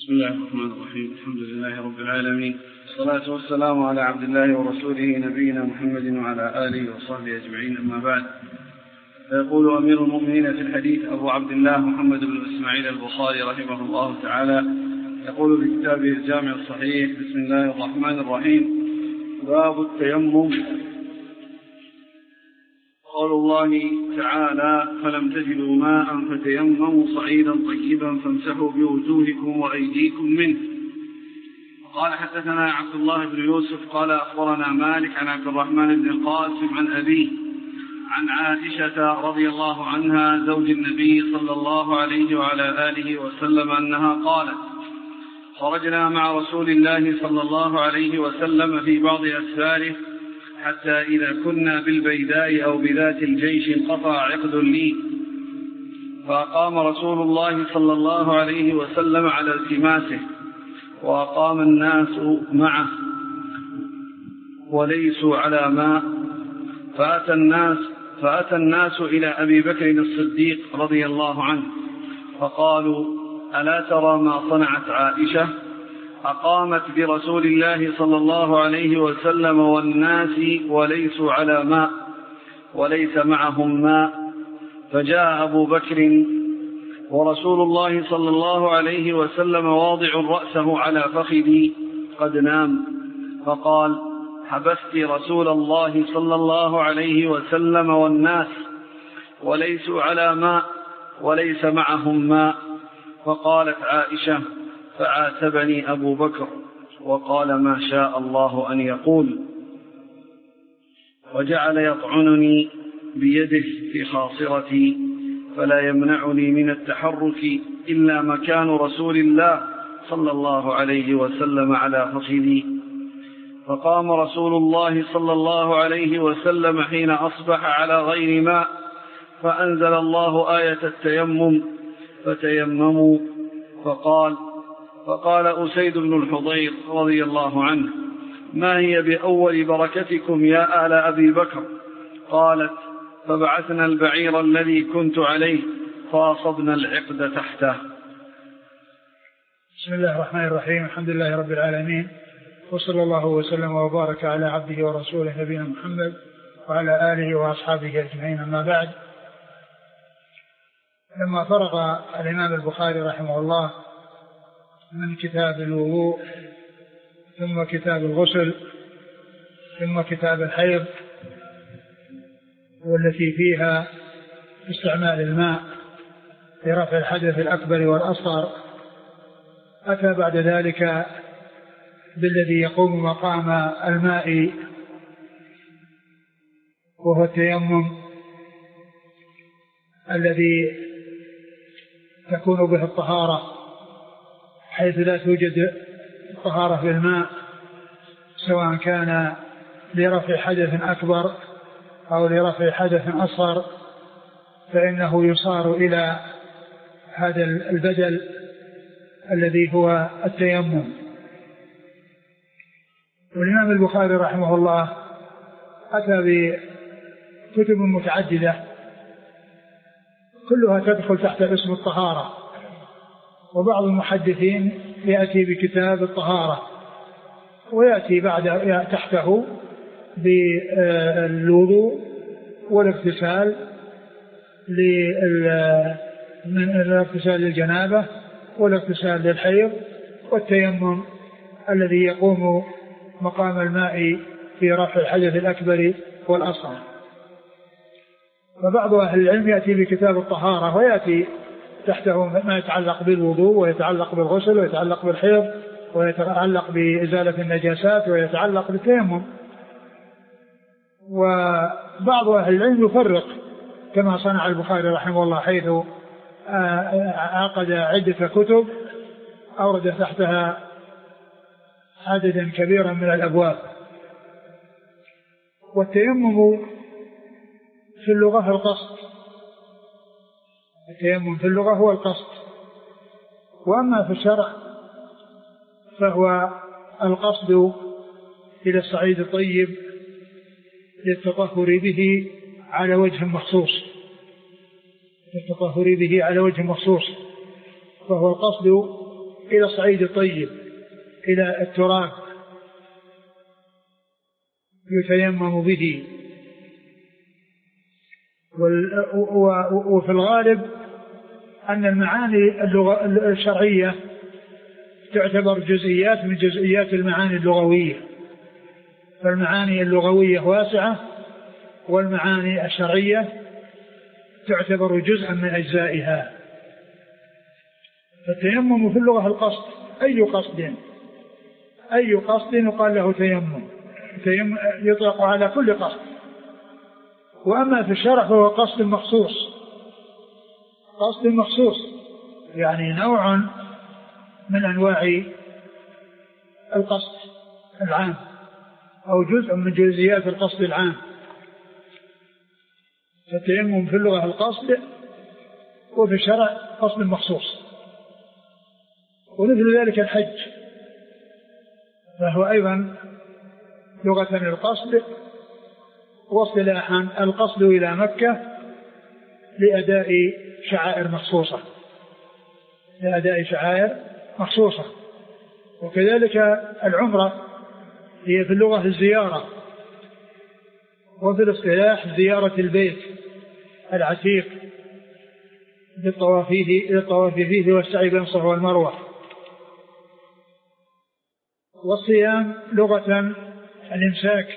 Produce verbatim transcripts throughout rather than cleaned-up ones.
بسم الله الرحمن الرحيم. الحمد لله رب العالمين، والصلاة والسلام على عبد الله ورسوله نبينا محمد وعلى آله وصحبه أجمعين، أما بعد. فيقول أمير المؤمنين في الحديث أبو عبد الله محمد بن إسماعيل البخاري رحمه الله تعالى، يقول في كتابه الجامع الصحيح: بسم الله الرحمن الرحيم. باب التيمم. قول الله تعالى: فلم تجدوا ماء فتيمموا صعيدا طيبا فامسحوا بوجوهكم وأيديكم منه. قال: حدثنا عبد الله بن يوسف قال أخبرنا مالك عن عبد الرحمن بن القاسم عن أبيه عن عائشة رضي الله عنها زوج النبي صلى الله عليه وعلى آله وسلم أنها قالت: خرجنا مع رسول الله صلى الله عليه وسلم في بعض أسفاره حتى إذا كنا بالبيداء أو بذات الجيش انقطع عقد لي، فأقام رسول الله صلى الله عليه وسلم على التماسه، وأقام الناس معه وليسوا على ماء، فأتى الناس, فأتى الناس إلى أبي بكر الصديق رضي الله عنه فقالوا: ألا ترى ما صنعت عائشة؟ أقامت برسول الله صلى الله عليه وسلم والناس وليسوا على ماء وليس معهم ماء. فجاء أبو بكر ورسول الله صلى الله عليه وسلم واضع رأسه على فخذي قد نام، فقال: حبست رسول الله صلى الله عليه وسلم والناس وليسوا على ماء وليس معهم ماء. فقالت عائشة: فعاتبني أبو بكر وقال ما شاء الله أن يقول، وجعل يطعنني بيده في خاصرتي فلا يمنعني من التحرك إلا مكان رسول الله صلى الله عليه وسلم على فخذي. فقام رسول الله صلى الله عليه وسلم حين أصبح على غير ماء، فأنزل الله آية التيمم: فتيمموا. فقال فقال أسيد بن الحضير رضي الله عنه: ما هي بأول بركتكم يا آل أبي بكر؟ قالت: فبعثنا البعير الذي كنت عليه فأصبنا العقد تحته. بسم الله الرحمن الرحيم. الحمد لله رب العالمين، وصلى الله وسلم وبارك على عبده ورسوله نبينا محمد وعلى آله وأصحابه أجمعين، أما بعد. لما فرغ الإمام البخاري رحمه الله من كتاب الوضوء ثم كتاب الغسل ثم كتاب الحيض والتي فيها استعمال الماء لرفع الحدث الأكبر والأصغر، أتى بعد ذلك بالذي يقوم مقام الماء وهو التيمم الذي تكون به الطهارة، حيث لا توجد طهارة في الماء، سواء كان لرفع حدث أكبر أو لرفع حدث أصغر، فإنه يصار إلى هذا البدل الذي هو التيمم. والإمام البخاري رحمه الله أتى بكتب متعددة كلها تدخل تحت اسم الطهارة، وبعض المحدثين يأتي بكتاب الطهارة ويأتي بعد تحته بالوضوء والاغتسال من الاغتسال للجنابة والاغتسال للحيض والتيمم الذي يقوم مقام الماء في رفع الحدث الأكبر والأصغر. فبعض أهل العلم يأتي بكتاب الطهارة ويأتي تحته ما يتعلق بالوضوء ويتعلق بالغسل ويتعلق بالحيض ويتعلق بإزالة النجاسات ويتعلق بالتيمم. وبعض أهل العلم يفرق كما صنع البخاري رحمه الله، حيث عقد عدة كتب أورد تحتها عددا كبيرا من الأبواب. والتيمم في اللغة القصد، التيمم في اللغة هو القصد، وأما في الشرع فهو القصد إلى الصعيد الطيب للتطهر به على وجه مخصوص، للتطهر به على وجه مخصوص، فهو القصد إلى الصعيد الطيب إلى التراب يتيمم به. وفي الغالب أن المعاني الشرعية تعتبر جزئيات من جزئيات المعاني اللغوية، فالمعاني اللغوية واسعة والمعاني الشرعية تعتبر جزءا من أجزائها. فالتيمم في اللغة القصد، أي قصد أي قصد يقال له تيمم، تيمم يطلق على كل قصد. وأما في الشرع فهو قصد مخصوص، قصد مخصوص يعني نوع من أنواع القصد العام أو جزء من جزئيات القصد العام. فالتيمم في اللغة القصد، وفي الشرع قصد مخصوص. ومثل ذلك الحج فهو أيضا لغة القصد، واصطلاحا القصد إلى مكة لأداء شعائر مخصوصة، لأداء شعائر مخصوصة. وكذلك العمرة هي في اللغة الزيارة، وفي الاصطلاح زيارة البيت العتيق للطواف فيه والسعي بين الصفا والمروة. والصيام لغة الإمساك،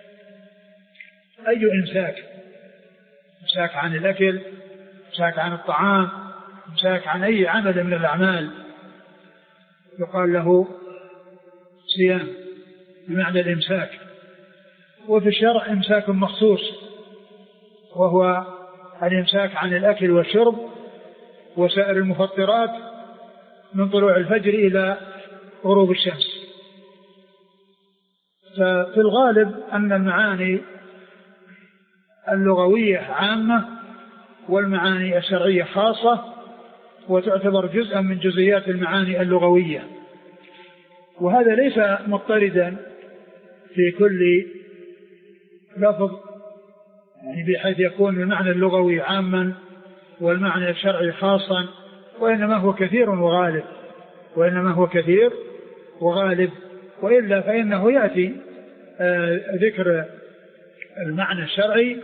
أي إمساك، إمساك عن الأكل، إمساك عن الطعام، إمساك عن أي عمل من الأعمال يقال له صيام بمعنى الإمساك. وفي الشرع إمساك مخصوص، وهو الإمساك عن الأكل والشرب وسائر المفطرات من طلوع الفجر إلى غروب الشمس. ففي الغالب أن المعاني اللغوية عامة والمعاني الشرعية خاصة، وتعتبر جزءا من جزئيات المعاني اللغوية. وهذا ليس مضطردا في كل لفظ، يعني بحيث يكون المعنى اللغوي عاما والمعنى الشرعي خاصا، وإنما هو كثير وغالب، وإنما هو كثير وغالب. وإلا فإنه يأتي آه ذكر المعنى الشرعي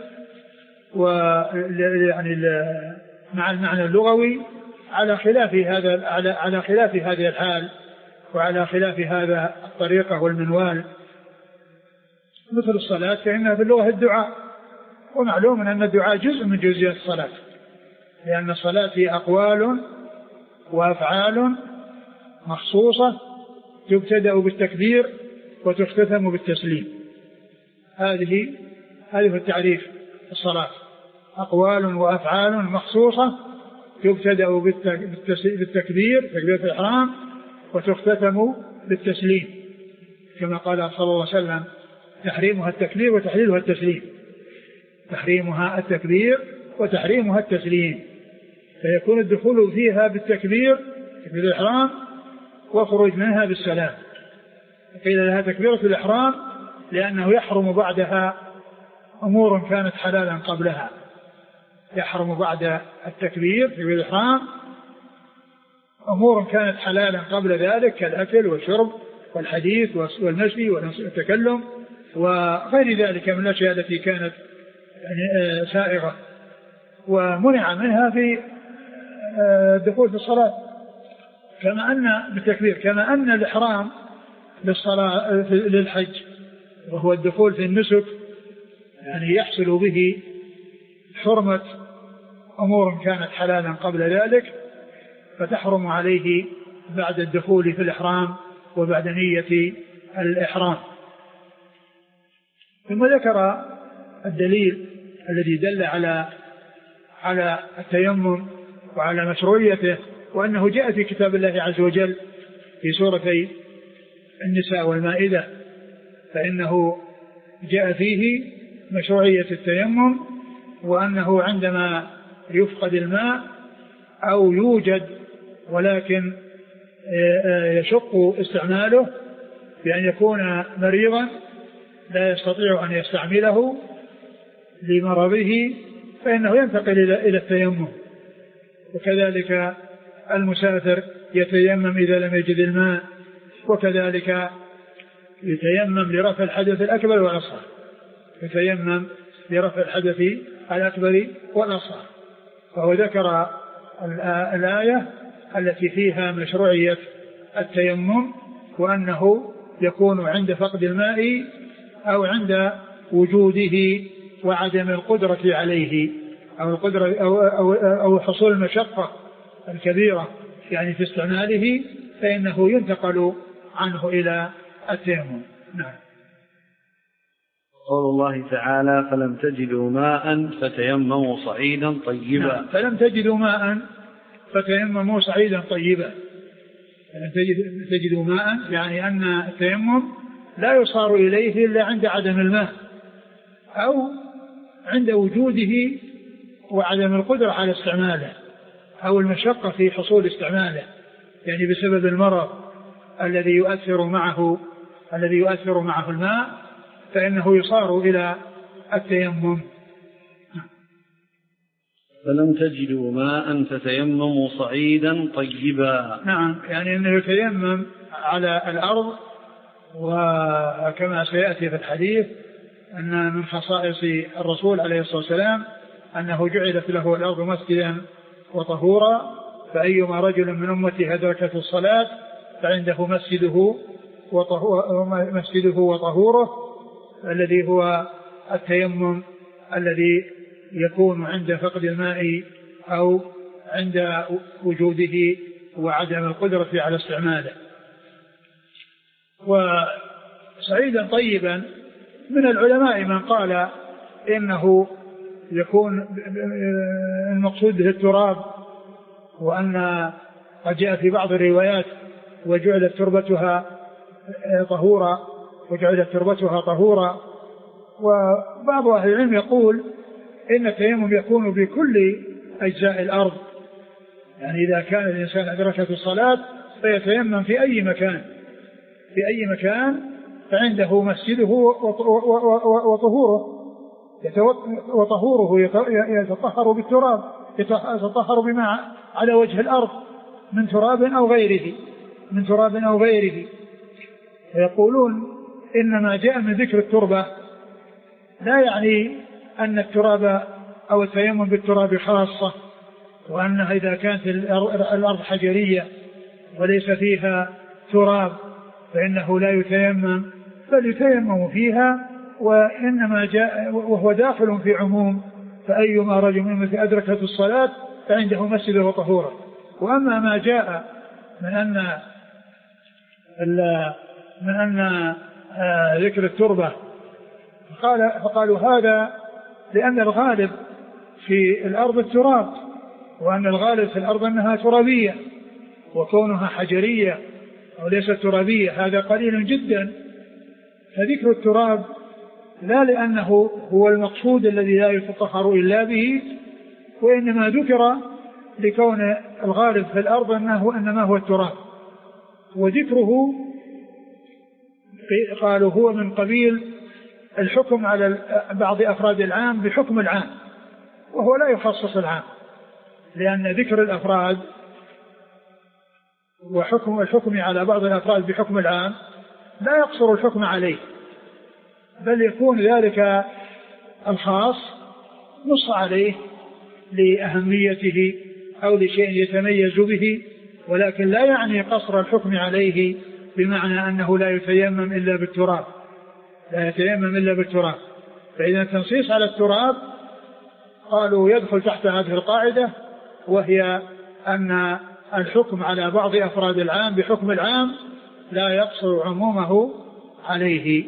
ويعني مع المعنى اللغوي على خلاف هذا على على خلاف هذه الحال وعلى خلاف هذا الطريقة والمنوال. مثل الصلاة فإنها في اللغة الدعاء، ومعلوم أن الدعاء جزء من جزئيات الصلاة، لأن الصلاة هي أقوال وأفعال مخصوصة تبتدأ بالتكبير وتختتم بالتسليم. هذه هذه التعريف الصلاة، أقوال وأفعال مخصوصة تبتدأ بالتكبير تكبيرة الإحرام وتختتم بالتسليم، كما قال صلى الله عليه وسلم: تحريمها التكبير وتحليلها التسليم، تحريمها التكبير وتحريمها التسليم. فيكون الدخول فيها بالتكبير تكبيرة الإحرام وخروج منها بالسلام. قيل لها تكبيرة الإحرام لأنه يحرم بعدها أمور كانت حلالا قبلها، يحرم بعد التكبير تكبيرة الإحرام أمور كانت حلالا قبل ذلك كالأكل والشرب والحديث والمشي والتكلم وغير ذلك من الأشياء التي كانت يعني سائغة، ومنع منها في الدخول في الصلاة. كما أن بالتكبير كما أن الإحرام للصلاة للحج وهو الدخول في النسك يعني يحصل به حرمة أمور كانت حلالا قبل ذلك، فتحرم عليه بعد الدخول في الإحرام وبعد نية الإحرام. ثم ذكر الدليل الذي دل على على التيمم وعلى مشروعيته، وأنه جاء في كتاب الله عز وجل في سورتي النساء والمائدة، فإنه جاء فيه مشروعية التيمم، وأنه عندما يفقد الماء أو يوجد ولكن يشق استعماله بأن يكون مريضا لا يستطيع أن يستعمله لمرضه، فإنه ينتقل إلى التيمم. وكذلك المسافر يتيمم إذا لم يجد الماء، وكذلك يتيمم لرفع الحدث الأكبر والأصغر، يتيمم لرفع الحدث الأكبر والأصغر. فهو ذكر الآية التي فيها مشروعية التيمم، وأنه يكون عند فقد الماء أو عند وجوده وعدم القدرة عليه، أو القدرة أو, أو, أو حصول المشقة الكبيرة يعني في استعماله، فإنه ينتقل عنه إلى التيمم. نعم. قول الله تعالى: فلم تجدوا ماء فتيمموا صعيدا طيبا. نعم. فلم تجدوا ماء فتيمموا صعيدا طيبا. فلم تجدوا ماء يعني أن التيمم لا يصار إليه إلا عند عدم الماء أو عند وجوده وعدم القدرة على استعماله أو المشقة في حصول استعماله، يعني بسبب المرض الذي يؤثر معه الذي يؤثر معه الماء، فإنه يصار إلى التيمم. فلم تجدوا ماء فتيمموا صعيدا طيبا. نعم، يعني أنه يتيمم على الأرض، وكما سيأتي في الحديث أن من خصائص الرسول عليه الصلاة والسلام أنه جعلت له الأرض مسجدا وطهورا، فأيما رجل من أمته أدركته الصلاة فعنده مسجده وطهوره الذي هو التيمم الذي يكون عند فقد الماء أو عند وجوده وعدم القدرة على استعماله. وسعيدا طيبا من العلماء من قال إنه يكون المقصود به التراب، وأن قد جاء في بعض الروايات وجعلت تربتها طهورا وجعلت تربتها طهورا. وبعض أهل العلم يقول إن التيمم يكون بكل أجزاء الأرض، يعني إذا كان الإنسان أدركته الصلاة فيتيمم في أي مكان في أي مكان فعنده مسجده وطهوره وطهوره يتطهر بالتراب، يتطهر بما على وجه الأرض من تراب أو غيره من تراب أو غيره. يقولون إنما جاء من ذكر التربة لا يعني أن التراب أو التيمم بالتراب خاصة، وأنها إذا كانت الأرض حجرية وليس فيها تراب فإنه لا يتيمم، بل يتيمم فيها، وإنما جاء وهو داخل في عموم فأيما رجل من أدركته الصلاة فعنده مسجد وطهوره. وأما ما جاء من أن من أن ذكر التربة فقال فقالوا هذا لأن الغالب في الأرض التراب، وأن الغالب في الأرض أنها ترابية، وكونها حجرية أو ليست ترابية هذا قليل جدا. فذكر التراب لا لأنه هو المقصود الذي لا يتطهر إلا به، وإنما ذكر لكون الغالب في الأرض أنه إنما هو التراب، وذكره قالوا هو من قبيل الحكم على بعض أفراد العام بحكم العام، وهو لا يخصص العام، لأن ذكر الأفراد وحكم الحكم على بعض الأفراد بحكم العام لا يقصر الحكم عليه، بل يكون ذلك الخاص نص عليه لأهميته أو لشيء يتميز به، ولكن لا يعني قصر الحكم عليه بمعنى أنه لا يتيمم إلا بالتراب لا يتيمم إلا بالتراب. فإذا التنصيص على التراب قالوا يدخل تحت هذه القاعدة، وهي أن الحكم على بعض أفراد العام بحكم العام لا يقصر عمومه عليه.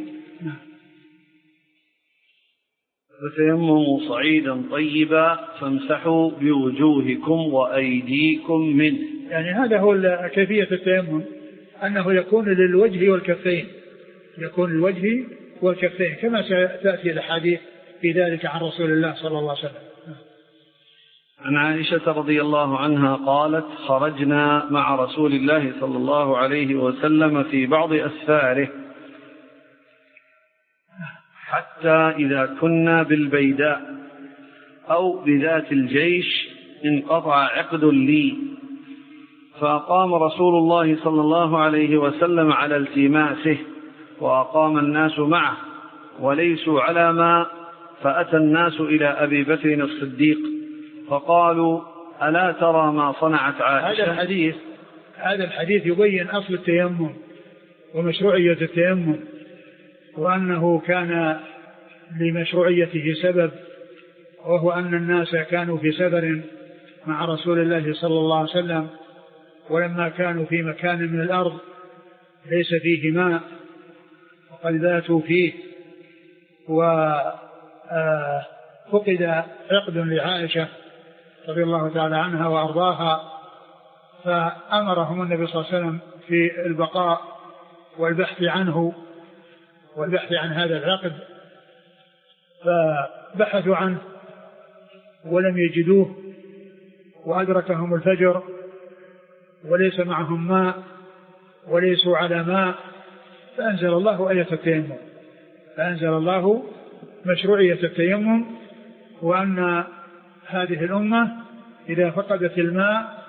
فتيمموا صعيدا طيبا فامسحوا بوجوهكم وأيديكم منه. يعني هذا هو كيفية التيمم، أنه يكون للوجه والكفين يكون للوجه والكفين كما ستأتي الحديث في ذلك عن رسول الله صلى الله عليه وسلم. عن عائشة رضي الله عنها قالت: خرجنا مع رسول الله صلى الله عليه وسلم في بعض أسفاره حتى إذا كنا بالبيداء أو بذات الجيش انقطع عقد لي فأقام رسول الله صلى الله عليه وسلم على التماسه، وأقام الناس معه وليسوا على ماء، فأتى الناس إلى أبي بكر الصديق فقالوا ألا ترى ما صنعت عائشة؟ هذا الحديث هذا الحديث يبين أصل التيمم ومشروعية التيمم، وأنه كان لمشروعيته سبب، وهو أن الناس كانوا في سفر مع رسول الله صلى الله عليه وسلم، ولما كانوا في مكان من الأرض ليس فيه ماء وقد باتوا فيه، وفقد عقد لعائشة رضي الله تعالى عنها وأرضاها، فأمرهم النبي صلى الله عليه وسلم في البقاء والبحث عنه والبحث عن هذا العقد، فبحثوا عنه ولم يجدوه، وأدركهم الفجر وليس معهم ماء وليسوا على ماء، فأنزل الله آية التيمم، فأنزل الله مشروعية التيمم، وأن هذه الأمة إذا فقدت الماء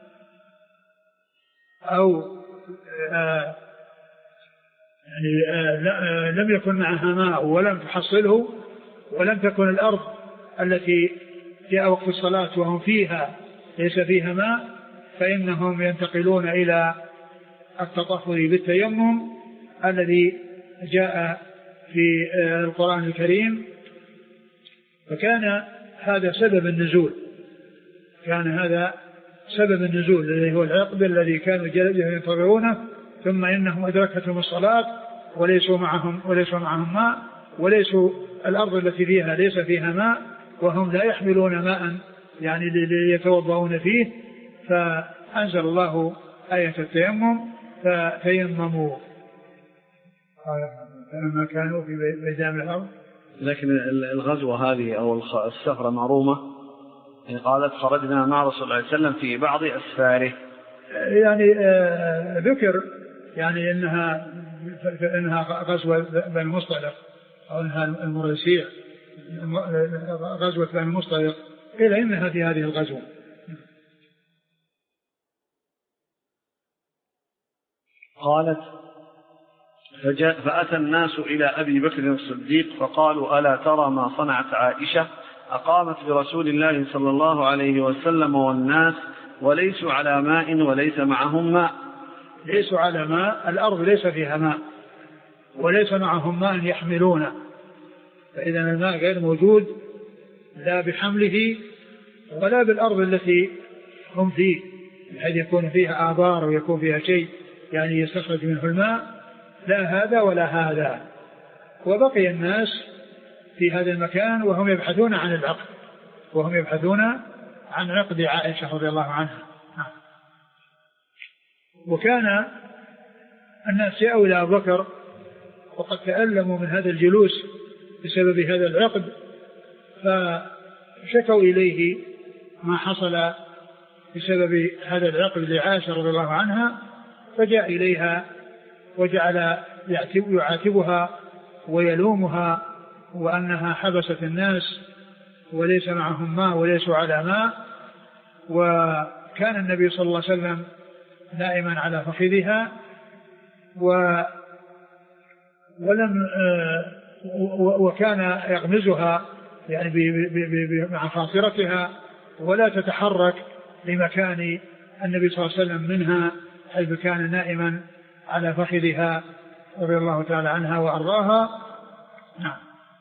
أو آه يعني آه لم يكن معها ماء ولم تحصله، ولم تكن الأرض التي جاء وقت الصلاة وهم فيها ليس فيها ماء، فإنهم ينتقلون إلى التطهر بالتيمم الذي جاء في القرآن الكريم. فكان هذا سبب النزول، كان هذا سبب النزول الذي هو العقد الذي كانوا ينتظرونه، ثم إنهم أدركتهم الصلاة وليسوا معهم وليسوا معهم ماء، وليسوا الأرض التي فيها ليس فيها ماء، وهم لا يحملون ماء يعني ليتوضؤون فيه، فأنزل الله آية التيمم فتيمموا لما كانوا في بيدام الأرض. لكن الغزوة هذه أو السفرة معرومة، قالت خرجنا مع رسول الله صلى الله عليه وسلم في بعض أسفاره، يعني آه ذكر يعني إنها إنها غزوة بني المصطلق أو إنها المريسية، غزوة بني المصطلق، إلى إنها في هذه الغزوة. قالت فجاء فأتى الناس إلى أبي بكر الصديق فقالوا ألا ترى ما صنعت عائشة؟ أقامت برسول الله صلى الله عليه وسلم والناس وليسوا على ماء وليس معهم ماء. ليسوا على ماء، الأرض ليس فيها ماء وليس معهم ماء يحملونه، فإذا الماء غير موجود لا بحمله ولا بالأرض التي هم فيه، بحيث يكون فيها آبار ويكون فيها شيء يعني يستخرج منه الماء، لا هذا ولا هذا. وبقي الناس في هذا المكان وهم يبحثون عن العقد، وهم يبحثون عن عقد عائشة رضي الله عنها. وكان الناس يأووا إلى أبو بكر وقد تألموا من هذا الجلوس بسبب هذا العقد، فشكوا إليه ما حصل بسبب هذا العقد لعائشة رضي الله عنها، فجاء إليها وجعل يعاتبها ويلومها وأنها حبست الناس وليس معهم ماء وليسوا على ماء. وكان النبي صلى الله عليه وسلم نائما على فخذها ولم وكان يغمزها يعني مع خاصرتها ولا تتحرك لمكان النبي صلى الله عليه وسلم منها، حيث كان نائما على فخذها رضي الله تعالى عنها وأرضاها. نعم.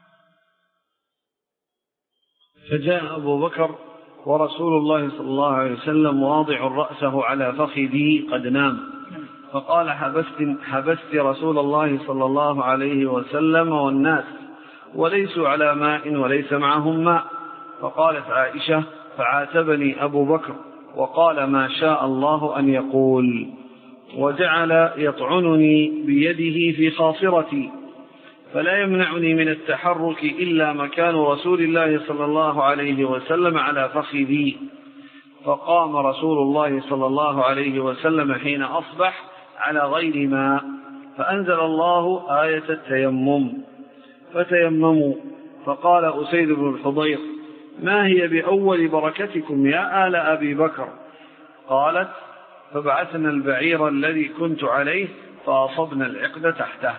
فجاء أبو بكر ورسول الله صلى الله عليه وسلم واضع رأسه على فخذي قد نام، فقال حبست, حبست رسول الله صلى الله عليه وسلم والناس وليسوا على ماء وليس معهم ماء. فقالت عائشة فعاتبني أبو بكر وقال ما شاء الله أن يقول، وجعل يطعنني بيده في خاصرتي فلا يمنعني من التحرك إلا مكان رسول الله صلى الله عليه وسلم على فخذي. فقام رسول الله صلى الله عليه وسلم حين أصبح على غير ماء، فأنزل الله آية التيمم فتيمموا. فقال أسيد بن الحضير ما هي بأول بركتكم يا آل أبي بكر؟ قالت فبعثنا البعير الذي كنت عليه فأصبنا العقد تحته.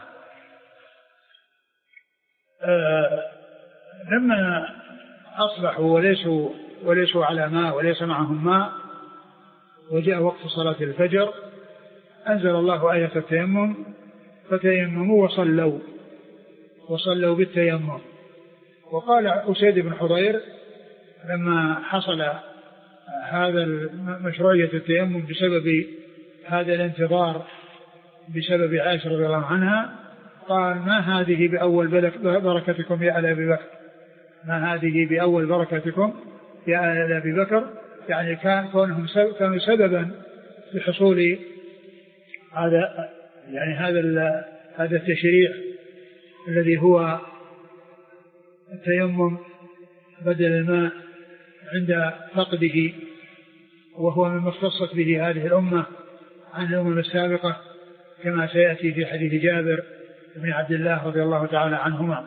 آه لما أصبحوا وليسوا, وليسوا على ماء وليس معهم ماء وجاء وقت صلاة الفجر أنزل الله آية التيمم فتيمموا وصلوا وصلوا بالتيمم. وقال أسيد بن حضير لما حصل هذا مشروعية التيمم بسبب هذا الانتظار بسبب عائشة رضي الله عنها قال ما هذه بأول بركتكم يا آل أبي بكر، ما هذه بأول بركتكم يا آل أبي بكر، يعني كان كونهم كانوا سببا في حصول هذا يعني هذا هذا التشريع الذي هو التيمم بدل الماء عند فقده، وهو مما اختصت به هذه الأمة عن الأمم السابقة كما سيأتي في حديث جابر بن عبد الله رضي الله تعالى عنهما.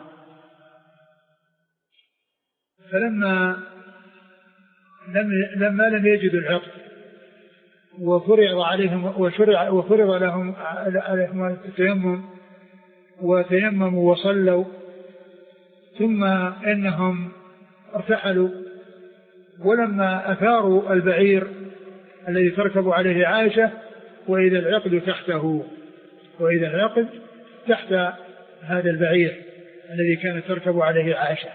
فلما لم لما لم يجدوا العقد وفرض عليهم وشرع وفرض لهم عليهم التيمم وتيمموا وصلوا، ثم إنهم ارتحلوا ولما أثاروا البعير الذي تركب عليه عائشة وإذا العقد تحته وإذا العقد تحت هذا البعير الذي كانت تركب عليه عائشة.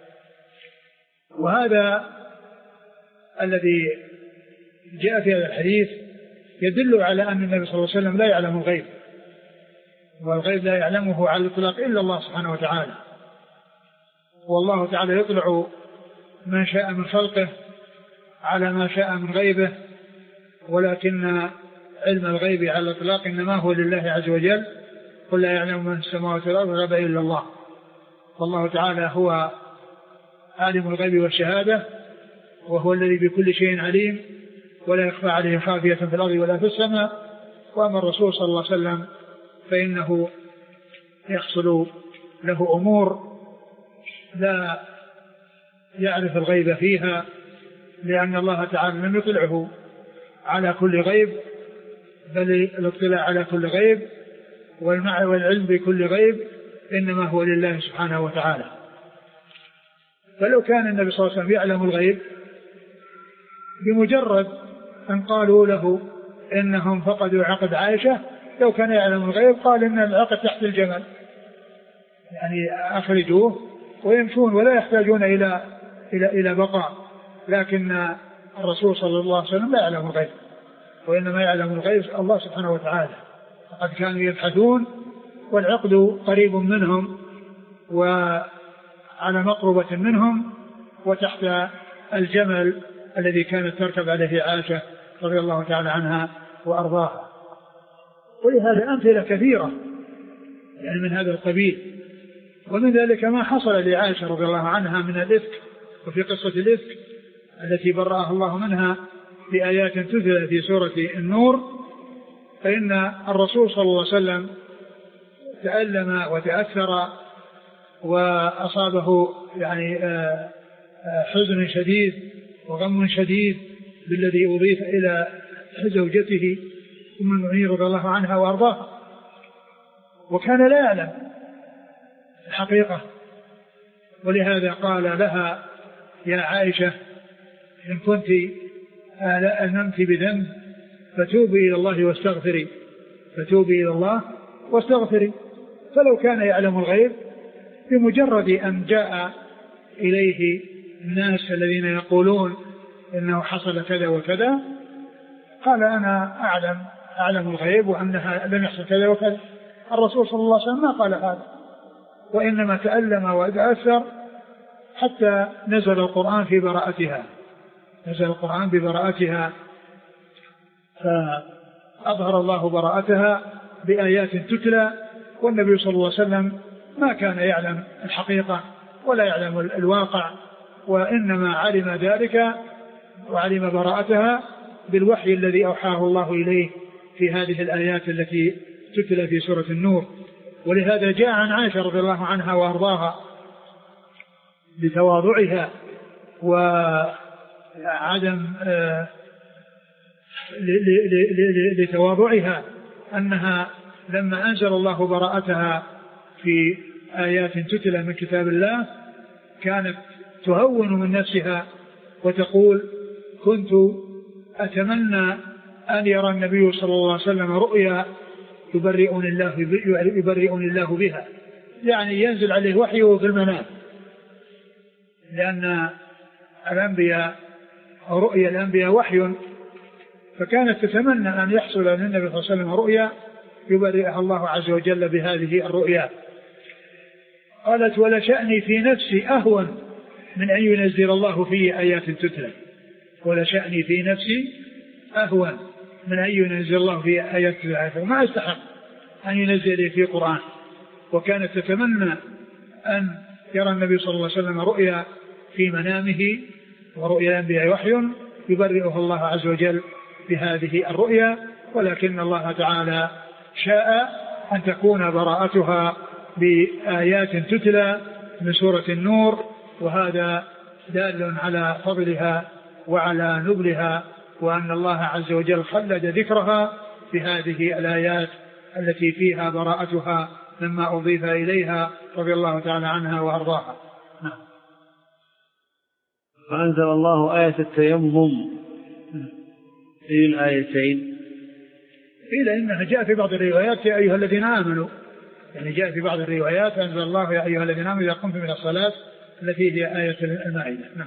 وهذا الذي جاء في هذا الحديث يدل على أن النبي صلى الله عليه وسلم لا يعلم الغيب، والغيب لا يعلمه على الإطلاق إلا الله سبحانه وتعالى، والله تعالى يطلع من شاء من خلقه على ما شاء من غيبه، ولكن علم الغيب على الإطلاق إنما هو لله عز وجل، قل لا يعلم من السماوات والأرض الغيب إلا الله. فالله تعالى هو عالم الغيب والشهادة، وهو الذي بكل شيء عليم ولا يخفى عليه خافية في الأرض ولا في السماء. وأما الرسول صلى الله عليه وسلم فإنه يحصل له أمور لا يعرف الغيب فيها، لأن الله تعالى لم يطلعه على كل غيب، بل الاطلاع على كل غيب والمعنى والعلم بكل غيب إنما هو لله سبحانه وتعالى. فلو كان النبي صلى الله عليه وسلم يعلم الغيب بمجرد أن قالوا له إنهم فقدوا عقد عائشة، لو كان يعلم الغيب قال إن العقد تحت الجمل، يعني أخرجوه ويمشون ولا يحتاجون إلى إلى إلى بقاء. لكن الرسول صلى الله عليه وسلم لا يعلم الغيب، وإنما يعلم الغيب الله سبحانه وتعالى. فقد كانوا يبحثون والعقد قريب منهم وعلى مقربة منهم وتحت الجمل الذي كانت تركب عليه عائشة رضي الله تعالى عنها وأرضاها. ولهذا أمثلة كثيرة يعني من هذا القبيل. ومن ذلك ما حصل لعائشة رضي الله عنها من الإفك، وفي قصة الإفك التي برأها الله منها في آيات تتلى في سورة النور، فإن الرسول صلى الله عليه وسلم تألم وتأثر وأصابه يعني حزن شديد وغم شديد بالذي أضيف إلى زوجته أم المؤمنين رضي الله عنها وأرضاها، وكان لا يعلم الحقيقة. ولهذا قال لها يا عائشة إن كنت ألممت بذنب فتوبي إلى الله واستغفري فتوبي إلى الله واستغفري. فلو كان يعلم الغيب بمجرد أن جاء إليه الناس الذين يقولون إنه حصل كذا وكذا قال أنا أعلم أعلم الغيب وأنها لم يحصل كذا وكذا. الرسول صلى الله عليه وسلم ما قال هذا، وإنما تألم وتأثر حتى نزل القرآن في براءتها نزل القرآن ببراءتها، فأظهر الله براءتها بآيات تتلى. والنبي صلى الله عليه وسلم ما كان يعلم الحقيقة ولا يعلم الواقع، وإنما علم ذلك وعلم براءتها بالوحي الذي أوحاه الله إليه في هذه الآيات التي تتلى في سورة النور. ولهذا جاء عن عائشة رضي الله عنها وأرضاها بتواضعها وعدم لتواضعها أنها لما أنزل الله براءتها في آيات تتلى من كتاب الله كانت تهون من نفسها وتقول كنت أتمنى أن يرى النبي صلى الله عليه وسلم رؤيا يبرئني الله, يبرئني الله بها، يعني ينزل عليه وحيه في المنام، لأن الأنبياء رؤيا الأنبياء وحي، فكانت تتمنى أن يحصل للنبي صلى الله عليه وسلم رؤيا يبرئها الله عز وجل بهذه الرؤيا. قالت ولشأني في نفسي أهون من أن ينزل الله فيه آيات تتلى، ولشأني في نفسي أهون من أن ينزل الله فيه آيات تتلى، وما استحق أن ينزل فيه قرآن. وكانت تتمنى أن يرى النبي صلى الله عليه وسلم رؤيا في منامه، ورؤيا الأنبياء وحي يبرئه الله عز وجل بهذه الرؤيا، ولكن الله تعالى شاء أن تكون براءتها بآيات تتلى من سورة النور، وهذا دال على فضلها وعلى نبلها، وأن الله عز وجل خلد ذكرها بهذه الآيات التي فيها براءتها مما أضيف إليها رضي الله تعالى عنها وأرضاها. نعم. فأنزل الله آية التيمم في الآيتين. قيل إنها جاء في بعض الروايات يا أيها الذين آمنوا، يعني جاء في بعض الروايات أنزل الله يا أيها الذين آمنوا إذا قمتم من الصلاة التي هي آية المائدة. نعم.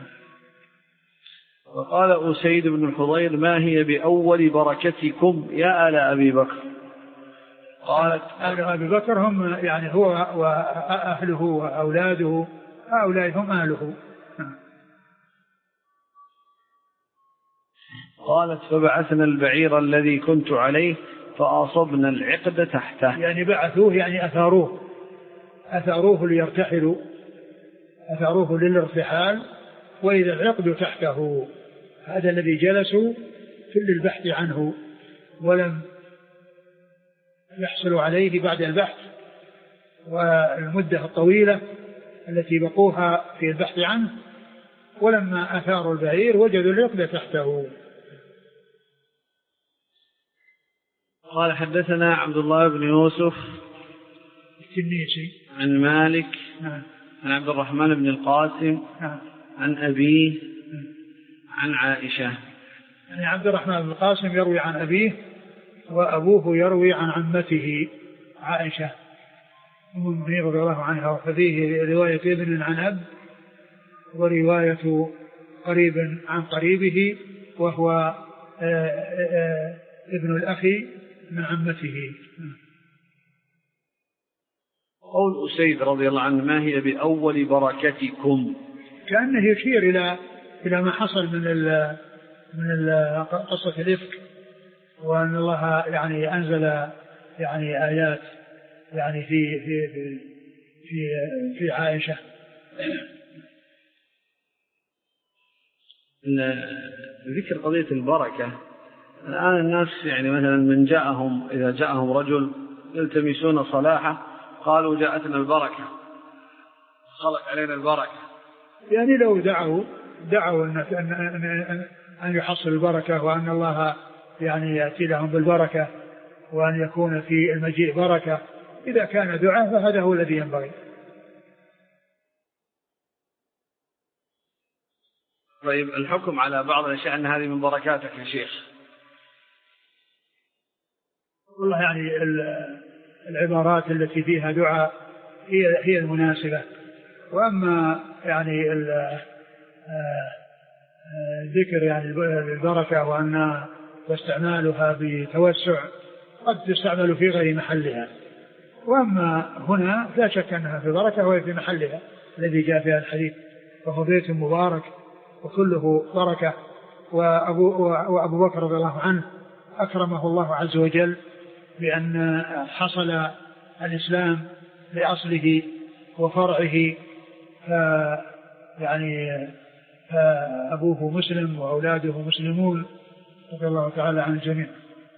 وقال أسيد بن الحضير ما هي بأول بركتكم يا آل أبي بكر؟ قالت آل أبي بكر هم يعني هو وأهله وأولاده، هؤلاء هم أهله. قالت فبعثنا البعير الذي كنت عليه فأصبنا العقد تحته، يعني بعثوه يعني أثاروه أثاروه ليرتحلوا، أثاروه للارتحال، وإذا العقد تحته، هذا الذي جلسوا في البحث عنه ولم يحصلوا عليه بعد البحث والمدة الطويلة التي بقوها في البحث عنه، ولما أثاروا البعير وجدوا العقد تحته. قال حدثنا عبد الله بن يوسف التنيسي عن مالك نعم. عن عبد الرحمن بن القاسم نعم. عن أبيه نعم. عن عائشة، يعني عبد الرحمن بن القاسم يروي عن أبيه وأبوه يروي عن عمته عائشة أم المؤمنين رضي الله عنها، ففيه رواية ابن عن أب ورواية قريب عن قريبه وهو آآ آآ ابن الأخ من عمته. قول أسيد رضي الله عنه ما هي بأول بركتكم، كأنه يشير إلى إلى ما حصل من ال من ال قصة الإفك، وأن الله يعني أنزل يعني آيات يعني في في في في, في عائشة. ذكر قضية البركة، الآن الناس يعني مثلا من جاءهم إذا جاءهم رجل يلتمسون صلاحه قالوا جاءتنا البركة، خلق علينا البركة، يعني لو دعوا دعوا أن أن أن يحصل البركة، وأن الله يعني يأتي لهم بالبركة، وأن يكون في المجيء بركة، إذا كان دعاء فهذا هو الذي ينبغي. طيب الحكم على بعض الأشياء أن هذه من بركاتك يا شيخ؟ والله يعني العبارات التي فيها دعاء هي هي المناسبة، وأما يعني ذكر يعني البركة وأن واستعمالها بتوسع قد تستعمل في غير محلها، وأما هنا لا شك أنها في بركة وهي في محلها الذي جاء فيها الحديث، وهو بيت مبارك وكله بركة. وأبو, وأبو بكر رضي الله عنه أكرمه الله عز وجل بأن حصل الإسلام لأصله وفرعه، يعني فأبوه مسلم وأولاده مسلمون رضي الله تعالى عن الجميع.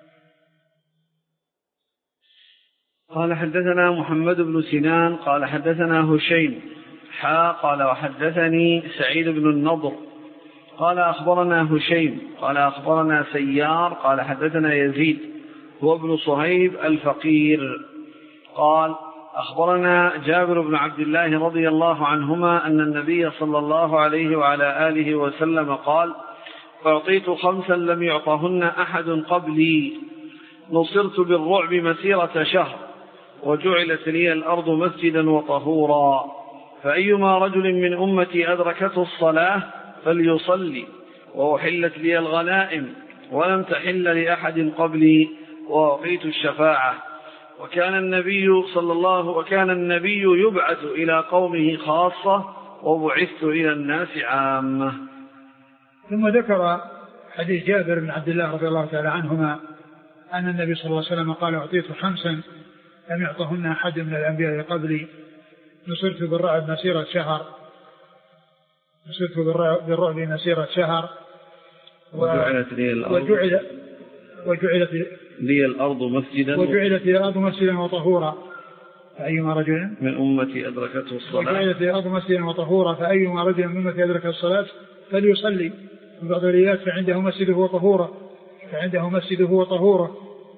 قال حدثنا محمد بن سنان قال حدثنا هشيم حا قال وحدثني سعيد بن النضر قال أخبرنا هشيم قال أخبرنا سيار قال حدثنا يزيد هو ابن صهيب الفقير قال أخبرنا جابر بن عبد الله رضي الله عنهما أن النبي صلى الله عليه وعلى آله وسلم قال أعطيت خمسا لم يعطهن أحد قبلي نصرت بالرعب مسيرة شهر وجعلت لي الأرض مسجدا وطهورا فأيما رجل من أمتي أدركته الصلاة فليصلي وأحلت لي الغنائم ولم تحل لأحد قبلي وأعطيت الشفاعة وكان النبي صلى الله وكان النبي يبعث إلى قومه خاصة وبعثت إلى الناس عامة. ثم ذكر حديث جابر بن عبد الله رضي الله تعالى عنهما أن النبي صلى الله عليه وسلم قال أعطيت خمسا لم يعطهن أحد من الأنبياء قبلي نصرت بالرعب مسيرة شهر نصرت بالرعب مسيرة شهر وجعلت لي الأرض وجعل وجعلت لي الأرض مسجدا وجعلت لي الأرض مسجدا وطهورا فأيما رجل من أمتي أدركته الصلاة وجعلت لي الأرض مسجدا وطهورا فأيما رجل من أمتي أدركته الصلاة فليصلي من بعض الروايات فعنده مسجده وطهورا فعنده مسجده وطهورا.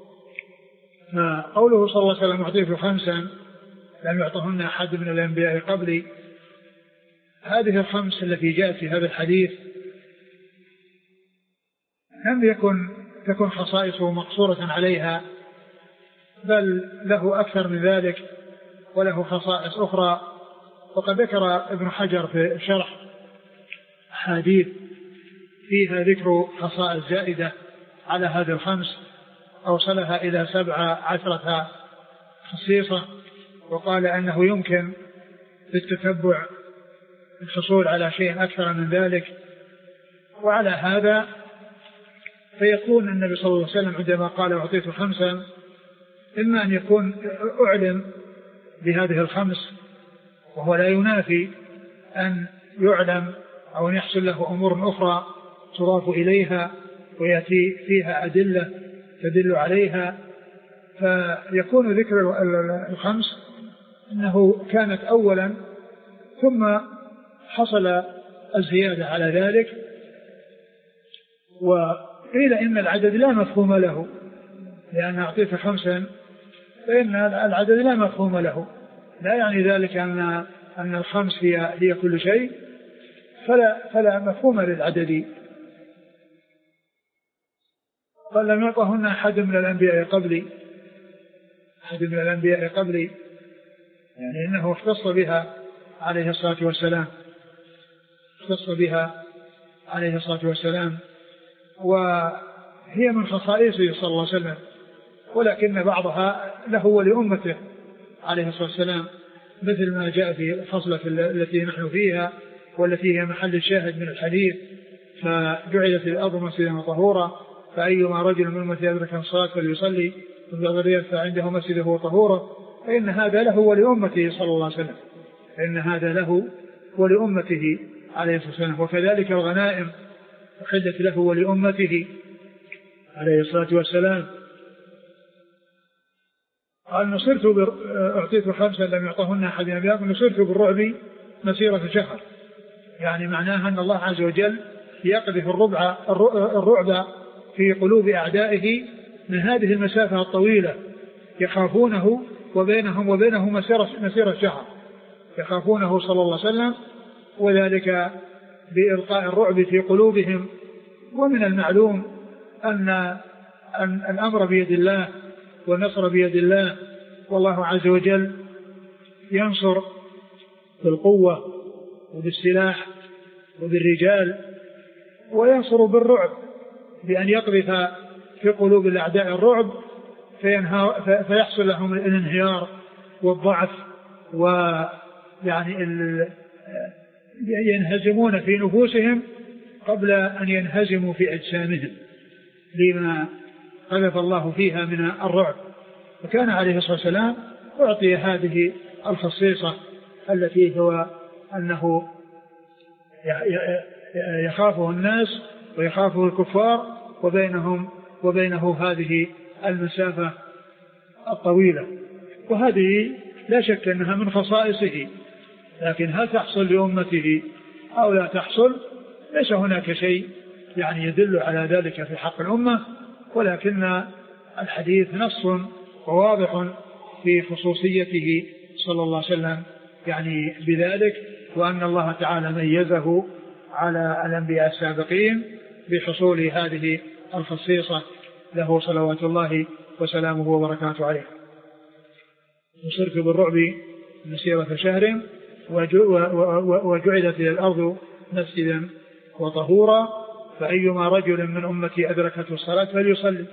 قوله صلى الله عليه وسلم أعطيت خمسا لم يعطهن أحد من الأنبياء قبلي، هذه الخمس التي جاءت في هذا الحديث لم يكن تكن خصائصه مقصورة عليها، بل له أكثر من ذلك وله خصائص أخرى. وقد ذكر ابن حجر في شرح حديث فيها ذكر خصائص زائدة على هذه الخمس أوصلها إلى سبع عشرة خصيصة، وقال أنه يمكن بالتتبع الحصول على شيء أكثر من ذلك. وعلى هذا فيكون النبي صلى الله عليه وسلم عندما قال أعطيت خمسا إما أن يكون أعلم بهذه الخمس وهو لا ينافي أن يعلم أو أن يحصل له أمور أخرى تضاف إليها ويأتي فيها أدلة تدل عليها، فيكون ذكر الخمس أنه كانت أولا ثم حصل الزيادة على ذلك. وقيل إن العدد لا مفهوم له، لأن أعطيت خمسا فإن العدد لا مفهوم له، لا يعني ذلك أن أن الخمس هي هي كل شيء، فلا فلا مفهوم للعدد. قال لم يعطهن أحد من الأنبياء قبلي، أحد من الأنبياء قبلي يعني إنه اختص بها عليه الصلاة والسلام، اختص بها عليه الصلاة والسلام، وهي من خصائصه صلى الله عليه وسلم، ولكن بعضها له ولأمته عليه الصلاة والسلام، مثل ما جاء في الفصلة التي نحن فيها والتي هي محل الشاهد من الحديث: فجعلت الأرض مسجدا وطهورا فأيما رجل من أمتي أدرك الصلاة فليصلي من بعض الروايات فعنده مسجده وطهورا، فإن هذا له ولأمته صلى الله عليه وسلم، فإن هذا له ولأمته عليه الصلاة والسلام. وكذلك الغنائم أحدت له ولأمته عليه الصلاة والسلام. قال نصرت بر... أعطيت خمسا لم يعطهن أحد من الأنبياء نصرت بالرعب مسيرة شهر، يعني معناها أن الله عز وجل يقذف الربع الرعب في قلوب أعدائه من هذه المسافة الطويلة، يخافونه وبينهم وبينه مسيرة, مسيرة شهر، يخافونه صلى الله عليه وسلم، وذلك بإلقاء الرعب في قلوبهم. ومن المعلوم أن, أن الأمر بيد الله والنصر بيد الله، والله عز وجل ينصر بالقوة وبالسلاح وبالرجال، وينصر بالرعب بأن يقذف في قلوب الأعداء الرعب فيحصل لهم الانهيار والضعف، ويعني ينهزمون في نفوسهم قبل أن ينهزموا في أجسامهم لما قذف الله فيها من الرعب. وكان عليه الصلاة والسلام أعطي هذه الخصيصة التي هو أنه يخافه الناس ويخافه الكفار وبينهم وبينه هذه المسافة الطويلة. وهذه لا شك أنها من خصائصه، لكن هل تحصل لأمته أو لا تحصل؟ ليس هناك شيء يعني يدل على ذلك في حق الأمة، ولكن الحديث نص وواضح في خصوصيته صلى الله عليه وسلم يعني بذلك، وأن الله تعالى ميزه على الأنبياء السابقين بحصول هذه الخصيصة له صلوات الله وسلامه وبركاته عليه. وصرت بالرعب مسيرة شهر وجعلت إلى الأرض مسجدا وطهورا، فأيما رجل من أمتي أدركته الصلاة فليصلي.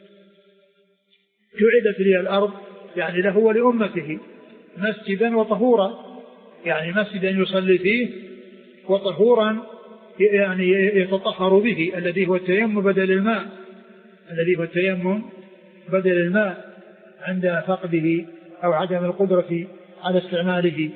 جعلت إلى الأرض يعني له ولأمته مسجدا وطهورا، يعني مسجدا يصلي فيه، وطهورا يعني يتطهر به، الذي هو التيمم بدل الماء، الذي هو التيمم بدل الماء عند فقده أو عدم القدرة على استعماله.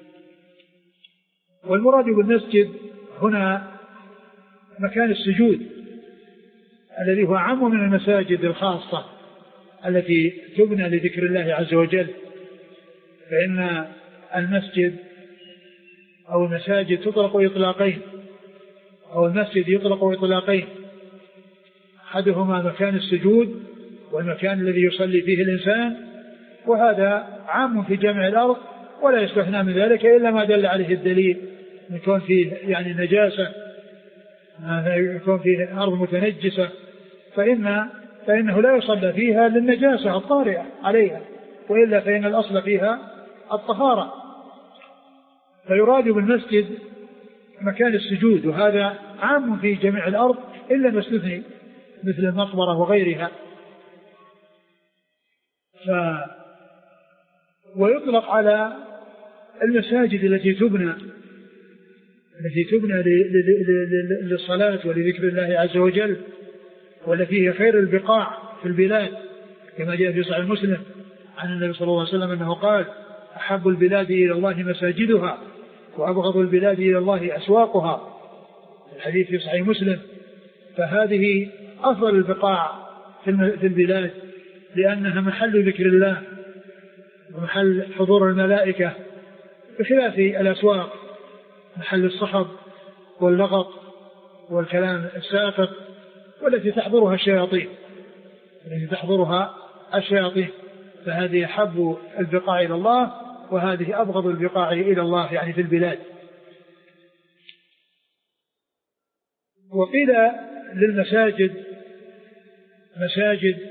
والمراد بالمسجد هنا مكان السجود الذي هو عام من المساجد الخاصة التي تبنى لذكر الله عز وجل، فإن المسجد أو المساجد تطلق إطلاقين، أو المسجد يطلق إطلاقين، أحدهما مكان السجود والمكان الذي يصلي فيه الإنسان، وهذا عام في جميع الأرض ولا يستثنى من ذلك إلا ما دل عليه الدليل، يكون فيه يعني نجاسة، يكون فيه أرض متنجسة فإن فإنه لا يصلى فيها للنجاسة الطارئة عليها، وإلا فإن الأصل فيها الطهارة. فيراد بالمسجد مكان السجود، وهذا عام في جميع الأرض إلا ما استثني مثل المقبرة وغيرها. ف ويطلق على المساجد التي تبنى التي تبنى للصلاة ولذكر الله عز وجل، والتي هي خير البقاع في البلاد، كما جاء في صحيح مسلم عن النبي صلى الله عليه وسلم أنه قال: أحب البلاد إلى الله مساجدها وأبغض البلاد إلى الله أسواقها، الحديث في صحيح مسلم. فهذه أفضل البقاع في البلاد لأنها محل ذكر الله ومحل حضور الملائكة، بخلاف الأسواق محل الصخب واللغط والكلام الساقط والتي تحضرها الشياطين التي تحضرها الشياطين فهذه أحب البقاع إلى الله وهذه أبغض البقاع إلى الله يعني في البلاد. وقيل للمساجد مساجد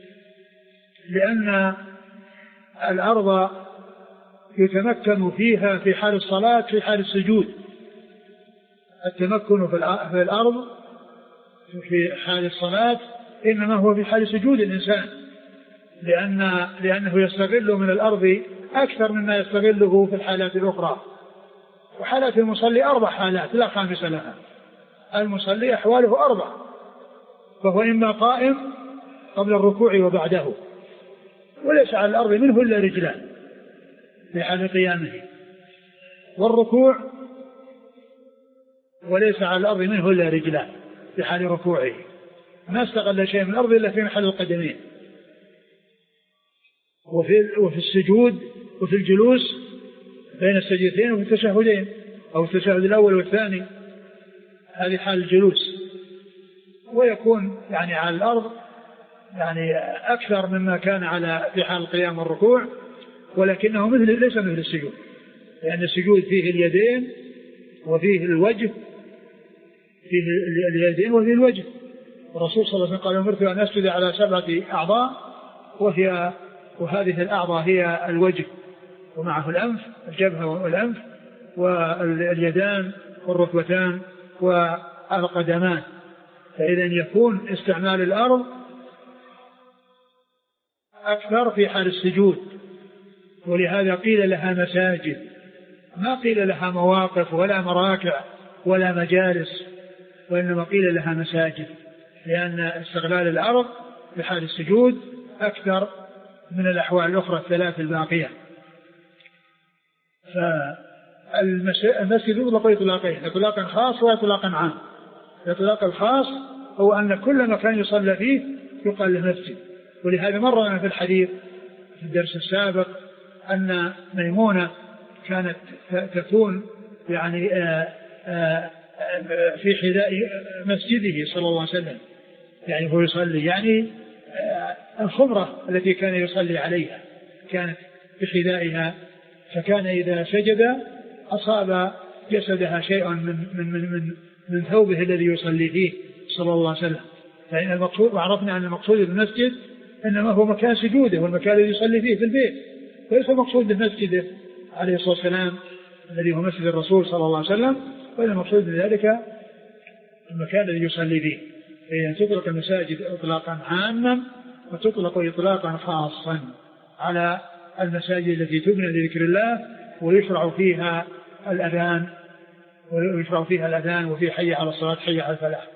لأن الأرض يتمكن فيها في حال الصلاة في حال السجود. التمكن في الأرض في حال الصلاة إنما هو في حال سجود الإنسان، لأن لأنه يستغل من الأرض أكثر مما يستغله في الحالات الأخرى. وحالات المصلي أربع حالات لا خامس لها. المصلي أحواله أربع، فهو إما قائم قبل الركوع وبعده، وليس على الأرض منه إلا رجلان في حال قيامه، والركوع وليس على الأرض منه إلا رجلان في حال ركوعه، ما استغل شيء من الأرض إلا في محل القدمين. وفي, وفي السجود وفي الجلوس بين السجدتين وفي التشهدين أو التشهد الأول والثاني، هذه حال الجلوس. ويكون يعني على الأرض يعني أكثر مما كان على في حال القيام والركوع، ولكنه مثل ليس مثل السجود، لأن السجود فيه اليدين وفيه الوجه، فيه اليدين وفيه الوجه. الرسول صلى الله عليه وسلم قال: أمرت أن أسجد على سبعة أعضاء، وهي وهذه الأعضاء هي الوجه ومعه الأنف، الجبهة والأنف واليدان والركبتان والقدمان. فإذا يكون استعمال الأرض أكثر في حال السجود، ولهذا قيل لها مساجد، ما قيل لها مواقف ولا مراكع ولا مجالس، وإنما قيل لها مساجد، لأن استغلال الأرض في حال السجود أكثر من الأحوال الأخرى الثلاث الباقية. فالمسجد يطلق إطلاقين: إطلاقا خاص وإطلاقا عام. الإطلاق الخاص هو أن كل مكان يصلى فيه يقال له مسجد. ولهذا مرنا في الحديث في الدرس السابق أن ميمونة كانت تكون يعني آآ آآ في حذاء مسجده صلى الله عليه وسلم، يعني هو يصلي، يعني الخمرة التي كان يصلي عليها كانت في حذائها، فكان إذا سجد أصاب جسدها شيء من من من من, من ثوبه الذي يصلي فيه صلى الله عليه وسلم. فإن المقصود، وعرفنا أن المقصود بالمسجد إنما هو مكان سجوده والمكان الذي يصلي فيه في البيت، وليس المقصود بالمسجد عليه الصلاة والسلام الذي هو مسجد الرسول صلى الله عليه وسلم، وإن المقصود بذلك المكان الذي يصلي فيه. فإن تطلق المساجد إطلاقا عاما وتطلق إطلاقا خاصا على المساجد التي تبنى لذكر الله ويشرع فيها الأذان ويشرع فيها الأذان وفي حي على الصلاة حي على الفلاح.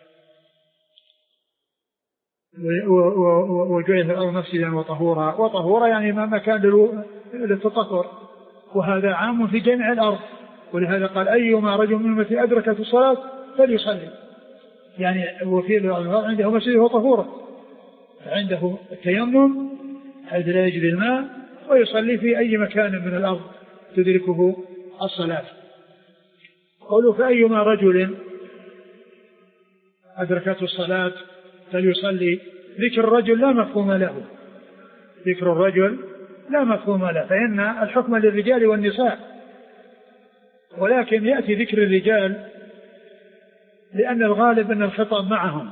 وجعل الأرض مسجدا وطهورا، وطهورا يعني ما مكان للتطهر، وهذا عام في جميع الأرض. ولهذا قال أيما رجل من أمتي أدركت الصلاة فليصلي، يعني وفي الأرض عنده مسجد وطهورا، عنده التيمم حيث لا يجري الماء، ويصلي في أي مكان من الأرض تدركه الصلاة. قولوا فأيما رجل أدركته الصلاة فليصلي، ذكر الرجل لا مفهوم له، ذكر الرجل لا مفهوم له، فإن الحكم للرجال والنساء، ولكن يأتي ذكر الرجال لأن الغالب أن الخطاب معهم،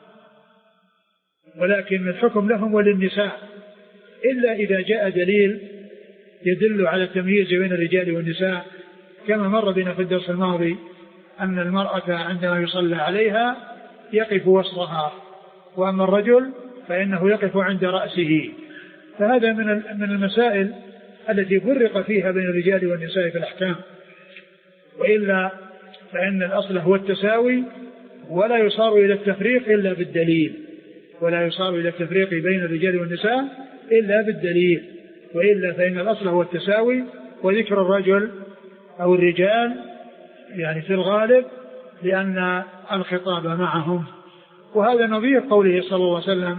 ولكن الحكم لهم وللنساء، إلا إذا جاء دليل يدل على التمييز بين الرجال والنساء، كما مر بنا في الدرس الماضي أن المرأة عندما يصلى عليها يقف وسطها، وأما الرجل فإنه يقف عند رأسه. فهذا من من المسائل التي فرق فيها بين الرجال والنساء في الأحكام، وإلا فإن الأصل هو التساوي، ولا يصار إلى التفريق إلا بالدليل، ولا يصار إلى التفريق بين الرجال والنساء إلا بالدليل، وإلا فإن الأصل هو التساوي، وذكر الرجل أو الرجال يعني في الغالب لأن الخطاب معهم. وهذا نظير قوله صلى الله عليه وسلم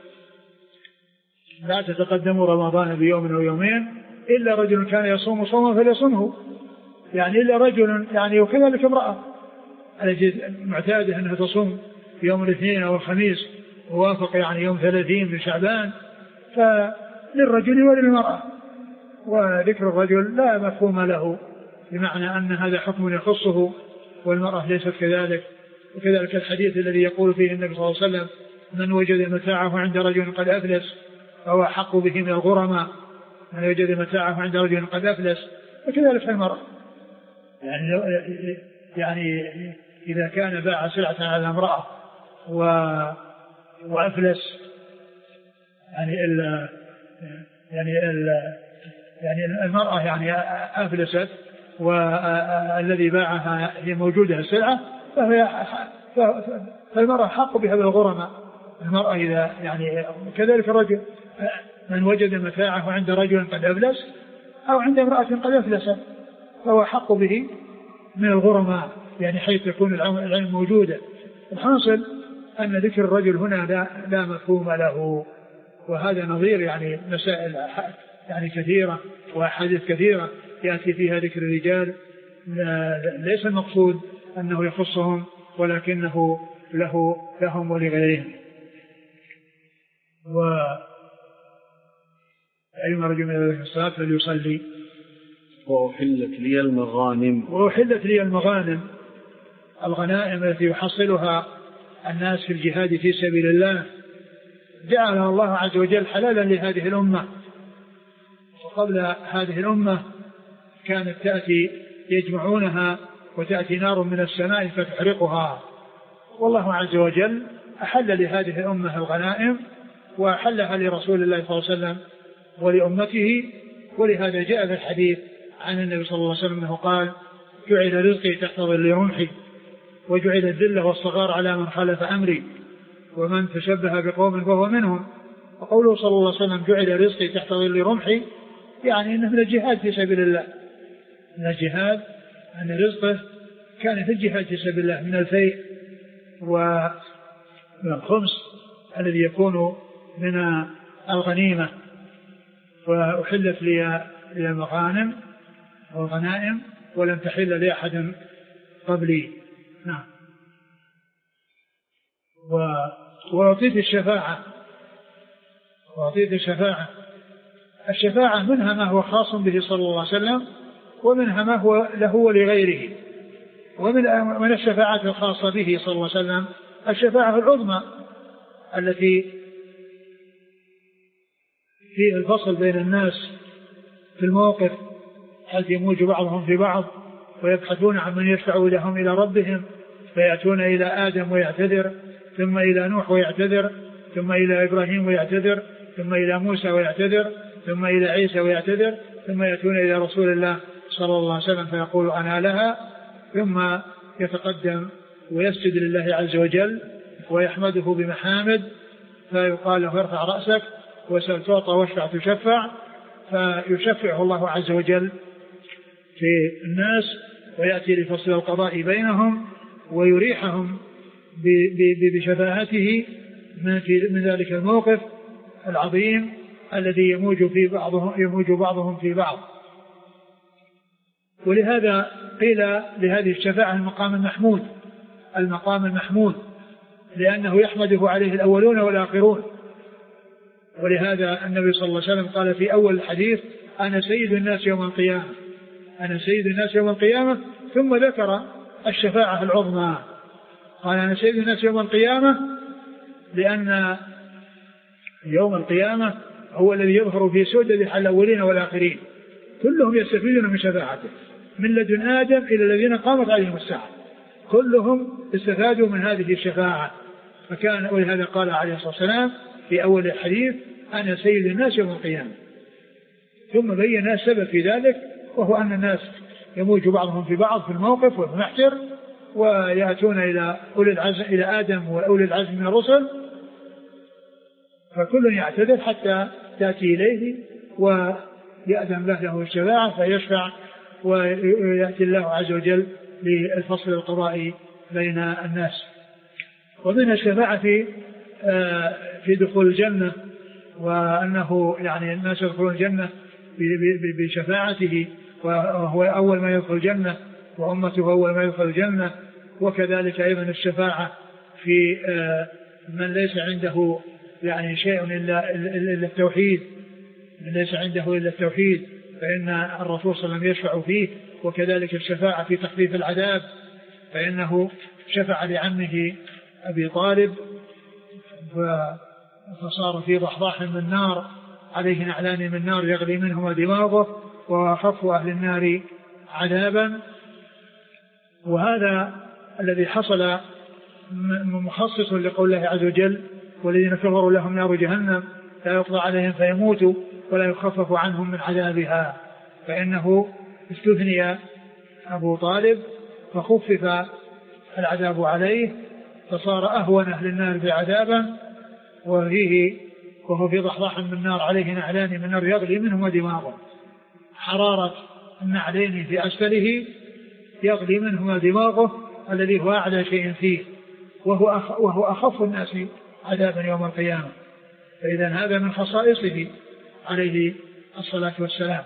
لا تتقدموا رمضان بيوم أو يومين إلا رجل كان يصوم صوما فليصمه، يعني إلا رجل، يعني وكذلك امرأة التي معتادة أنها تصوم يوم الاثنين أو الخميس ووافق يعني يوم ثلاثين من شعبان، فللرجل وللمرأة. وذكر الرجل لا مفهوم له، بمعنى أن هذا حكم يخصه والمرأة ليست كذلك. وكذلك الحديث الذي يقول فيه النبي صلى الله عليه وسلم من وجد متاعه عند رجل قد أفلس فهو أحق به من الغرماء، من وجد متاعه عند رجل قد أفلس. وكذلك المرأة، يعني, يعني إذا كان باع سلعة على امرأة وأفلس، يعني ال يعني ال يعني المرأة يعني أفلست والذي باعها هي موجودة السلعة، فهي فالمرأة حق بها بالغرماء. المرأة إذا يعني كذلك الرجل من وجد متاعه عند رجل قد أفلس أو عند امرأة قد أفلست فهو حق به من الغرماء، يعني حيث تكون العلم موجودة. الحاصل أن ذكر الرجل هنا لا, لا مفهوم له، وهذا نظير يعني مسائل يعني كثيرة وأحاديث كثيرة يأتي فيها ذكر الرجال، ليس المقصود أنه يخصهم ولكنه له لهم ولغيرهم. وأيما رجل من الصلاة فليصلي. وأحلت لي المغانم. وأحلت لي المغانم، الغنائم التي يحصلها الناس في الجهاد في سبيل الله جعلها الله عز وجل حلالا لهذه الأمة. وقبل هذه الأمة كانت تأتي يجمعونها وتأتي نار من السماء فتحرقها، والله عز وجل أحل لهذه الأمة الغنائم وأحلها لرسول الله صلى الله عليه وسلم ولأمته. ولهذا جاء في الحديث عن النبي صلى الله عليه وسلم أنه قال جعل رزقي تحت ظل رمحي وجعل الذلة والصغار على من خالف أمري ومن تشبه بقوم فهو منهم. وقوله صلى الله عليه وسلم جعل رزقي تحت ظل رمحي يعني أنه من الجهاد في سبيل الله، من الجهاد أن رزقه كان في الجهاد في سبيل الله من الفيء ومن الخمس الذي يكون من الغنيمة. وأحلت لي المغانم والغنائم ولم تحل لأحد قبلي. نعم. وأعطيت الشفاعة وأعطيت الشفاعة الشفاعة منها ما هو خاص به صلى الله عليه وسلم، ومنها ما هو له ولغيره. ومن من الشفاعات الخاصة به صلى الله عليه وسلم الشفاعة العظمى التي في الفصل بين الناس في الموقف، حيث يموج بعضهم في بعض ويبحثون عن من يشفع لهم إلى ربهم، فيأتون إلى آدم ويعتذر، ثم إلى نوح ويعتذر، ثم إلى إبراهيم ويعتذر، ثم إلى موسى ويعتذر، ثم إلى عيسى ويعتذر، ثم يأتون إلى رسول الله صلى الله عليه وسلم فيقول أنا لها، ثم يتقدم ويسجد لله عز وجل ويحمده بمحامد، فيقال له ارفع رأسك وسل تعطى واشفع تشفع، فيشفعه الله عز وجل في الناس ويأتي لفصل القضاء بينهم ويريحهم بشفاعته من ذلك الموقف العظيم الذي يموج في بعضهم يموج بعضهم في بعض. ولهذا قيل لهذه الشفاعة المقام المحمود المقام المحمود لأنه يحمده عليه الأولون والآخرون. ولهذا النبي صلى الله عليه وسلم قال في أول الحديث أنا سيد الناس يوم القيامة أنا سيد الناس يوم القيامة ثم ذكر الشفاعة العظمى، قال أنا سيد الناس يوم القيامة لأن يوم القيامة هو الذي يظهر في سودة الأولين والآخرين، كلهم يستفيدون من شفاعته من لدن آدم إلى الذين قامت عليهم الساعة، كلهم استفادوا من هذه الشفاعة. فكان ولهذا قال عليه الصلاة والسلام في أول الحديث أنا سيد الناس يوم القيامة، ثم بين السبب في ذلك وهو أن الناس يموج بعضهم في بعض في الموقف والمحشر، ويأتون إلى أولي العزم إلى آدم وأولي العزم من الرسل، فكل يعتذر حتى تأتي إليه ويأذن له له الشفاعة فيشفع، ويأتي الله عز وجل للفصل القضائي بين الناس. ومن الشفاعة في في دخول الجنة، وأنه يعني الناس يدخلون الجنة بشفاعته، وهو أول ما يدخل الجنة وأمته أول ما يدخل الجنة. وكذلك أيضا الشفاعة في من ليس عنده يعني شيء إلا إلا التوحيد، من ليس عنده إلا التوحيد فإن الرسول صلى الله عليه وسلم يشفع فيه. وكذلك الشفاعة في تخفيف العذاب، فإنه شفع لعمه أبي طالب فصار في ضحضاح من نار عليه نعلان من نار يغلي منهما دماغه وخف أهل النار عذابا. وهذا الذي حصل مخصص لقول الله عز وجل والذين كفروا لهم نار جهنم لا يقضى عليهم فيموتوا ولا يخفف عنهم من عذابها، فإنه استثني أبو طالب فخفف العذاب عليه فصار أهون أهل النار بعذابا، وفيه وهو في ضحضاح من نار عليه نعلان من نار يغلي منهما دماغه، حرارة النعلين في أسفله يغلي منهما دماغه الذي هو أعلى شيء فيه، وهو وهو أخف الناس عذابا يوم القيامة. فإذا هذا من خصائصه عليه الصلاة والسلام.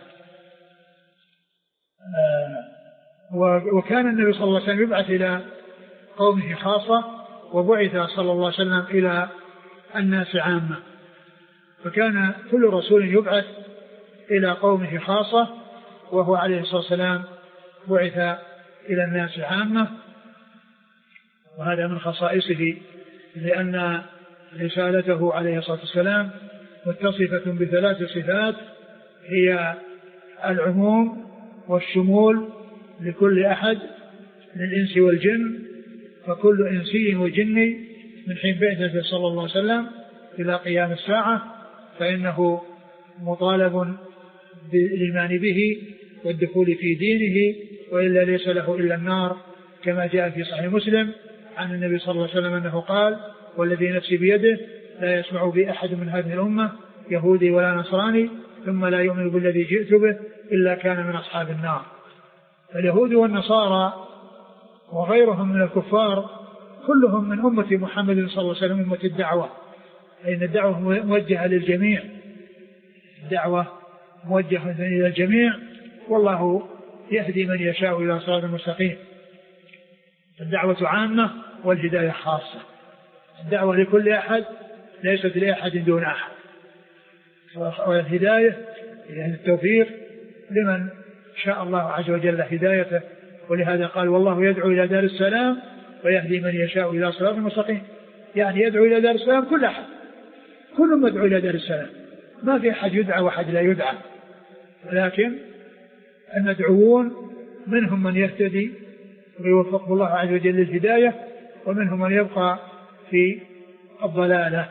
وكان النبي صلى الله عليه وسلم يبعث إلى قومه خاصة، وبعث صلى الله عليه وسلم إلى الناس عامة، فكان كل رسول يبعث إلى قومه خاصة، وهو عليه الصلاة والسلام بعث إلى الناس عامة. وهذا من خصائصه لأن رسالته عليه الصلاة والسلام متصفة بثلاث صفات، هي العموم والشمول لكل أحد من الإنس والجن، فكل إنسي وجني من حين بعثته صلى الله عليه وسلم إلى قيام الساعة فإنه مطالب بالإيمان به والدخول في دينه، وإلا ليس له إلا النار، كما جاء في صحيح مسلم عن النبي صلى الله عليه وسلم أنه قال والذي نفسي بيده لا يسمع بي أحد من هذه الأمة يهودي ولا نصراني ثم لا يؤمن بالذي جئت به إلا كان من أصحاب النار. اليهود والنصارى وغيرهم من الكفار كلهم من أمة محمد صلى الله عليه وسلم، أمة الدعوة، أي أن الدعوة موجهة للجميع، الدعوة موجهة إلى الجميع، والله يهدي من يشاء إلى صراط مستقيم. الدعوة عامة والهداية خاصة. الدعوة لكل أحد ليست لأحد دون أحد، والهداية يعني التوفيق لمن شاء الله عز وجل هدايته. ولهذا قال والله يدعو إلى دار السلام ويهدي من يشاء إلى صراط مستقيم. يعني يدعو إلى دار السلام كل أحد، كل مدعو إلى دار السلام، ما في أحد يدعى وأحد لا يدعى، ولكن المدعوون منهم من يهتدي ويوفقه الله عز وجل للهداية، ومنهم من يبقى في الضلالة.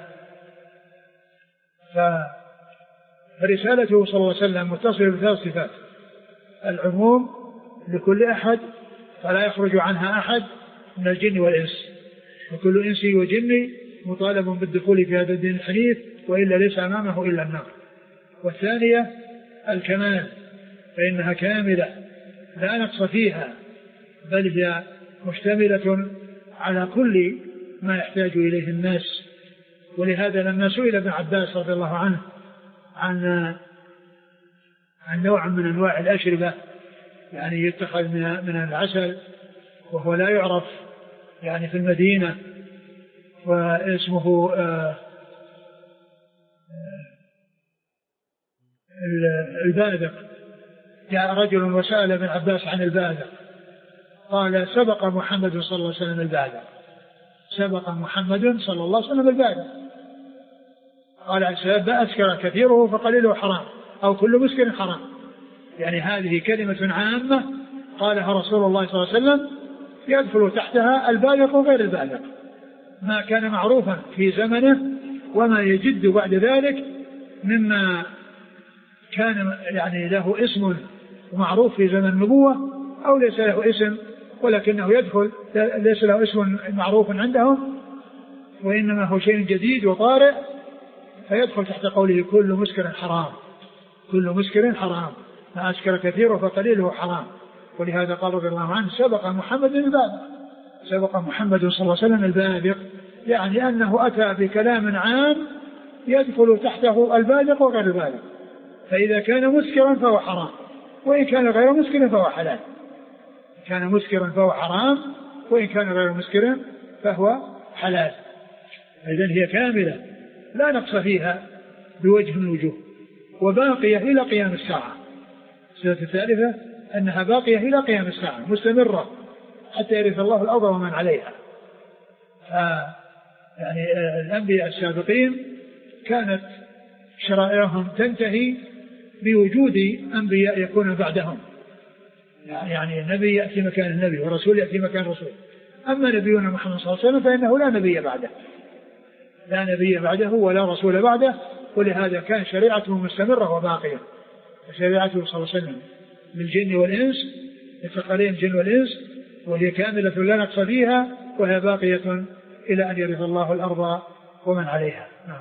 فرسالته صلى الله عليه وسلم متصلة بثلاث صفات: العموم لكل أحد فلا يخرج عنها أحد من الجن والإنس، وكل إنسي وجني مطالب بالدخول في هذا الدين الحنيف، وإلا ليس أمامه إلا النار. والثانية الكمال، فإنها كاملة لا نقص فيها، بل هي مشتملة على كل ما يحتاج إليه الناس. ولهذا لما سئل ابن عباس رضي الله عنه عن عن نوع من أنواع الأشربة يعني يتخذ من العسل وهو لا يعرف يعني في المدينة، واسمه الباذق، جاء رجل وسأل ابن عباس عن الباذق، قال سبق محمد صلى الله عليه وسلم الباذق، سبق محمد صلى الله عليه وسلم الباذق. قال أسكر كثيره فقليله حرام، أو كل مسكر حرام. يعني هذه كلمة عامة قالها رسول الله صلى الله عليه وسلم يدخل تحتها الباذق وغير الباذق، ما كان معروفا في زمنه وما يجد بعد ذلك مما كان يعني له اسم معروف في زمن النبوة أو ليس له اسم ولكنه يدخل، ليس له اسم معروف عندهم وإنما هو شيء جديد وطارئ، فيدخل تحت قوله كل مسكر حرام، كل مسكر حرام، ما أسكر كثيره فقليله حرام. ولهذا قال رضي الله عنه سبق محمد الباذق، سبق محمد صلى الله عليه وسلم الباذق، يعني أنه أتى بكلام عام يدخل تحته الباذق وغير الباذق. فإذا كان مسكرا فهو حرام، وإن كان غير مسكر فهو حلال. كان مسكرا فهو حرام، وإن كان غير مسكر فهو حلال. إذن هي كاملة لا نقص فيها بوجه من الوجوه، وباقية إلى قيام الساعة. السنة الثالثة أنها باقية إلى قيام الساعة مستمرة حتى يرث الله الأرض ومن عليها. يعني الأنبياء السابقين كانت شرائعهم تنتهي بوجود أنبياء يكون بعدهم، يعني النبي يأتي مكان النبي ورسول يأتي مكان رسول. أما نبينا محمد صلى الله عليه وسلم فإنه لا نبي بعده، لا نبي بعده ولا رسول بعده، ولهذا كان شريعته مستمرة وباقية. شريعته صلى الله عليه وسلم للجن والإنس، الثقلين الجن والإنس، وهي كاملة لا نقص فيها، وهي باقية إلى أن يرث الله الأرض ومن عليها. نعم.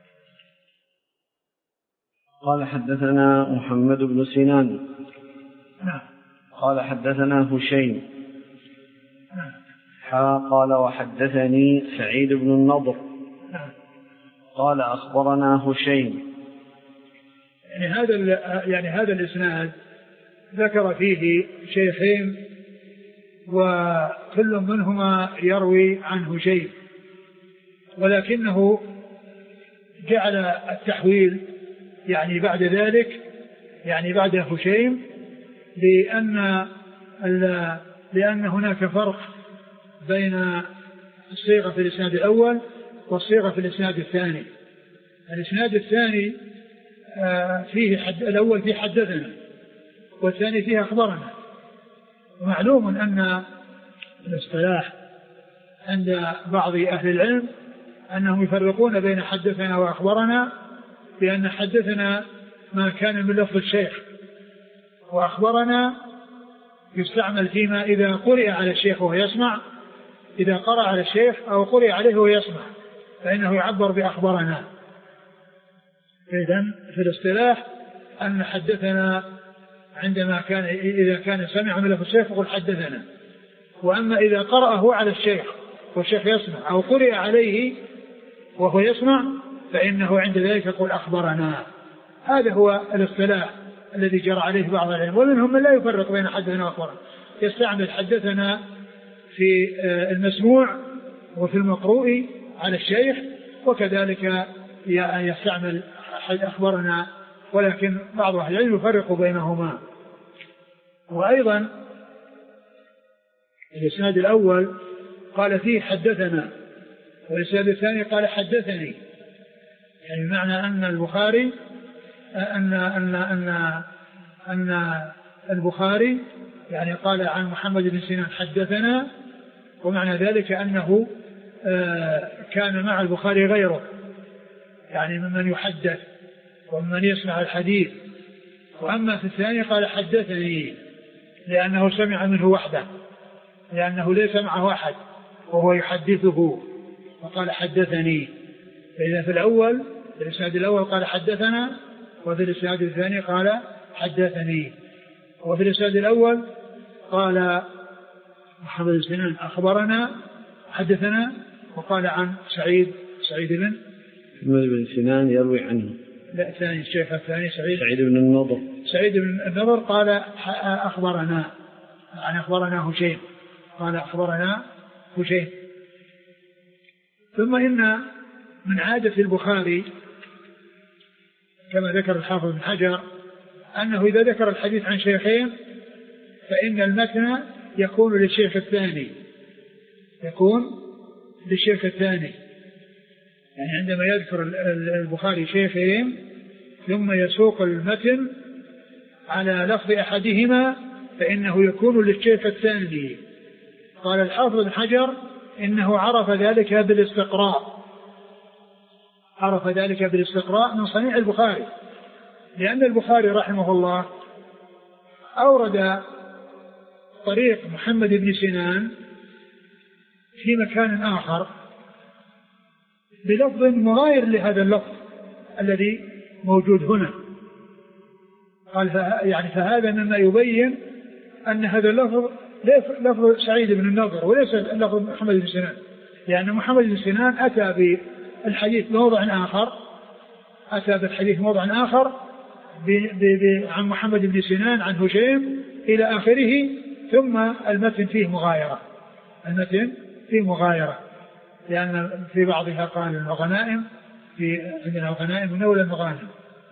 قال حدثنا محمد بن سنان. نعم. قال حدثنا هشيم. نعم. قال وحدثني سعيد بن النضر. نعم. قال أخبرنا هشيم. يعني هذا يعني هذا الإسناد ذكر فيه شيخين، وكل منهما يروي عن هشيم، ولكنه جعل التحويل يعني بعد ذلك، يعني بعد هشيم، لأن لأن هناك فرق بين الصيغة في الإسناد الأول والصيغة في الإسناد الثاني. الإسناد الثاني فيه حد، الأول فيه حدثنا، والثاني فيه أخبرنا. ومعلوم أن الاصطلاح عند بعض أهل العلم أنهم يفرقون بين حدثنا وأخبرنا، لأن حدثنا ما كان من لفظ الشيخ، وأخبرنا يستعمل فيما إذا قرئ على الشيخ وهو يسمع، إذا قرأ على الشيخ أو قرئ عليه وهو يسمع فإنه يعبر بأخبرنا. إذن في الاصطلاح أن حدثنا عندما كان إذا كان سمع من لفظ الشيخ يقول حدثنا، وأما إذا قرأه على الشيخ والشيخ يسمع أو قرئ عليه وهو يسمع فإنه عند ذلك يقول أخبرنا. هذا هو الاصطلاح الذي جرى عليه بعض العلم، ومنهم من لا يفرق بين حدثنا وأخبرنا، يستعمل حدثنا في المسموع وفي المقروء على الشيخ، وكذلك يستعمل أخبرنا، ولكن بعض أهل العلم يفرق بينهما. وأيضا الإسناد الأول قال فيه حدثنا، والإسناد الثاني قال حدثني، يعني معنى أن البخاري أن أن أن أن البخاري يعني قال عن محمد بن سنان حدثنا، ومعنى ذلك أنه كان مع البخاري غيره، يعني ممن يحدث ومن يسمع الحديث. وأما في الثاني قال حدثني لأنه سمع منه وحده، لأنه ليس معه أحد وهو يحدثه، وقال حدثني. فإذا في الأول في الإسناد الأول قال حدثنا، وفي الإسناد الثاني قال حدثني. وفي الإسناد الأول قال محمد بن سنان أخبرنا حدثنا، وقال عن سعيد سعيد بن محمد بن سنان يروي عنه. لا، الثاني الشيخ الثاني سعيد سعيد بن النضر سعيد بن النضر قال أخبرنا، يعني أخبرنا هشيم، قال أخبرنا هشيم. ثم إن من عادة البخاري كما ذكر الحافظ بن حجر أنه إذا ذكر الحديث عن شيخين فإن المتن يكون للشيخ الثاني، يكون للشيخ الثاني. يعني عندما يذكر البخاري شيخين ثم يسوق المتن على لفظ أحدهما فإنه يكون للشيخ الثاني. قال الحافظ بن حجر إنه عرف ذلك بالاستقراء، عرف ذلك بالاستقراء من صنيع البخاري، لأن البخاري رحمه الله أورد طريق محمد بن سنان في مكان آخر بلفظ مغاير لهذا اللفظ الذي موجود هنا. قال يعني فهذا مما يبين أن هذا اللفظ لفظ سعيد بن النضر وليس لفظ محمد بن سنان، لأن محمد بن سنان أتى بالحديث موضع آخر، أتى بالحديث موضع آخر ب ب ب عن محمد بن سنان عن هشيم إلى آخره، ثم المتن فيه مغايرة، المتن فيه مغايرة، لأن في بعضها قال الغنائم، في عندنا الغنائم ولا المغانم،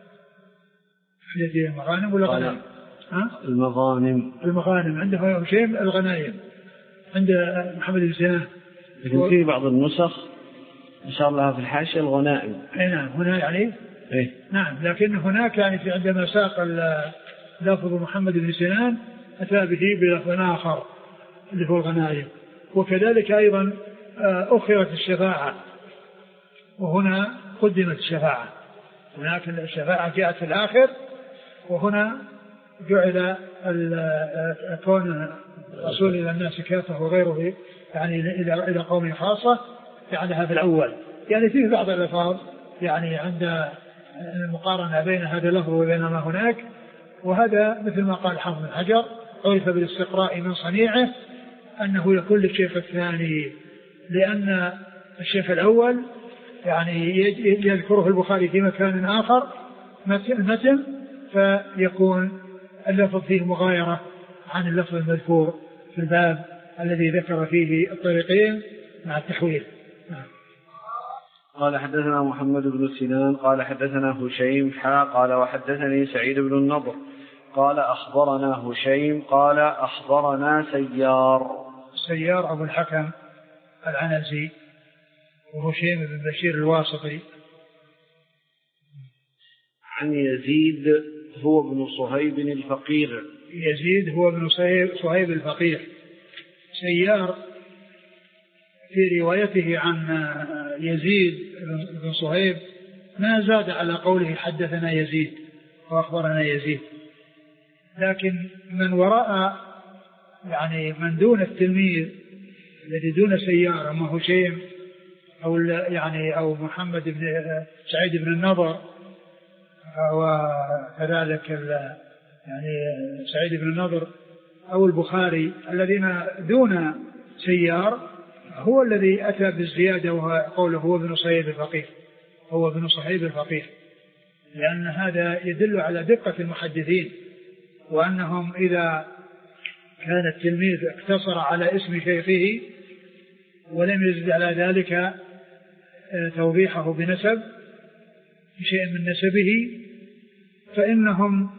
في المغانم ولا الغنائم؟ المغانم المغانم عنده هشيم الغنائم عند محمد بن سنان، لكن في بعض النسخ إن شاء الله في الحاشية الغنائم. أي نعم هنا يعني إيه؟ نعم، لكن هناك يعني في عندما ساق لفظ محمد بن سنان أتى به بلفظ آخر اللي هو الغنائم. وكذلك أيضا أخرت الشفاعة، وهنا قدمت الشفاعة، هناك الشفاعة جاءت في الآخر، وهنا جعل كون الرسول إلى الناس كافة وغيره يعني إلى قوم خاصة جعلها في الأول. يعني فيه بعض الألفاظ يعني عند المقارنة بين هذا اللفظ وبين ما هناك، وهذا مثل ما قال حافظ بن حجر عرف بالاستقراء من صنيعه أنه يكون للشيخ الثاني، لأن الشيخ الأول يعني يذكره البخاري في مكان آخر المتن، فيكون اللفظ فيه مغايرة عن اللفظ المذكور في الباب الذي ذكر فيه الطريقين مع التحويل. قال حدثنا محمد بن سنان قال حدثنا هشيم حا قال وحدثني سعيد بن النضر قال أخبرنا هشيم قال أخبرنا سيار سيار أبو الحكم العنزي، وهشيم بن بشير الواسطي. عن يزيد هو ابن صهيب الفقير. يزيد هو ابن صهيب الفقير. سيار في روايته عن يزيد بن صهيب ما زاد على قوله حدثنا يزيد وأخبرنا يزيد، لكن من وراء يعني من دون التلميذ الذي دون سيار أما هشيم أو يعني أو محمد بن سعيد بن النضر وكذلك يعني سعيد بن النضر أو البخاري الذين دون سيار هو الذي أتى بالزيادة وقوله هو ابن صهيب الفقيه، هو ابن صهيب الفقيه، لأن هذا يدل على دقة المحدثين، وأنهم إذا كان التلميذ اقتصر على اسم شيخه ولم يزد على ذلك توضيحه بنسب بشيء من نسبه، فإنهم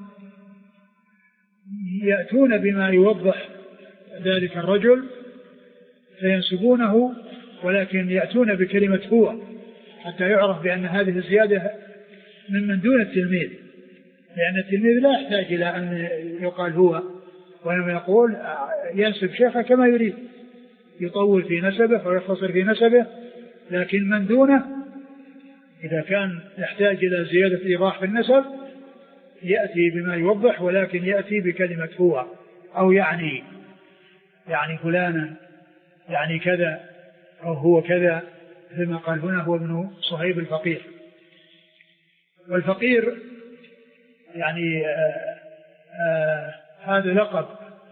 يأتون بما يوضح ذلك الرجل فينسبونه، ولكن يأتون بكلمة هو حتى يعرف بأن هذه الزيادة ممن دون التلميذ، لأن التلميذ لا يحتاج إلى أن يقال هو، وإنما يقول ينسب شيخه كما يريد، يطول في نسبه ويختصر في نسبه. لكن من دونه إذا كان يحتاج إلى زيادة إيضاح في النسب يأتي بما يوضح، ولكن يأتي بكلمة هو أو يعني يعني فلانا يعني كذا أو هو كذا، كما قال هنا هو ابن صهيب الفقير. والفقير يعني آآ آآ هذا لقب،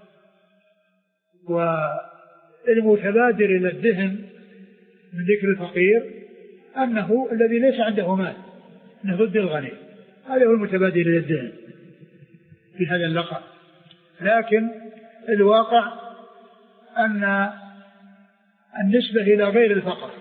والمتبادر إلى الذهن من ذكر الفقير أنه الذي ليس عنده مال، أنه ضد الغني، هذا هو المتبادر إلى الذهن في هذا اللقب. لكن الواقع أن النسبة إلى غير الفقر،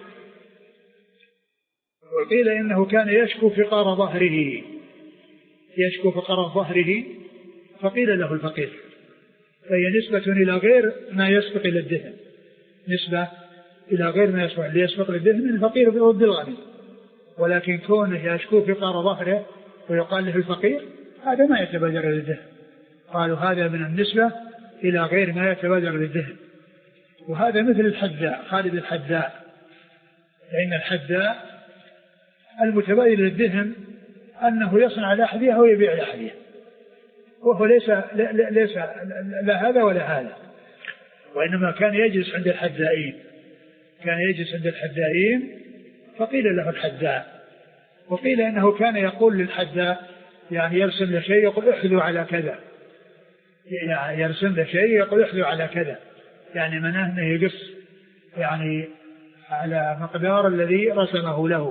وقيل إنه كان يشكو فقار ظهره، يشكو فقار ظهره فقيل له الفقير، فهي نسبة إلى غير ما يسبق إلى الذهن، نسبة إلى غير ما يسبق ليسبق للذهن من الفقير ضد الغني. ولكن كونه يشكو فقار ظهره ويقال له الفقير هذا ما يتبادر إلى الذهن، قالوا هذا من النسبة إلى غير ما يتبادر للذهن. وهذا مثل الحذاء، خالد الحذاء، لأن الحذاء المتبادر للذهن أنه يصنع الأحذية ويبيع الأحذية، وهو ليس ليس لا هذا ولا هذا، وإنما كان يجلس عند الحذائين، كان يجلس عند الحذائين فقيل له الحذاء. وقيل إنه كان يقول للحذاء يعني يرسم له شيء يقول احذو على كذا، يعني يرسم له شيء يقول احذو على كذا، يعني مناه أنه يقص يعني على مقدار الذي رسمه له،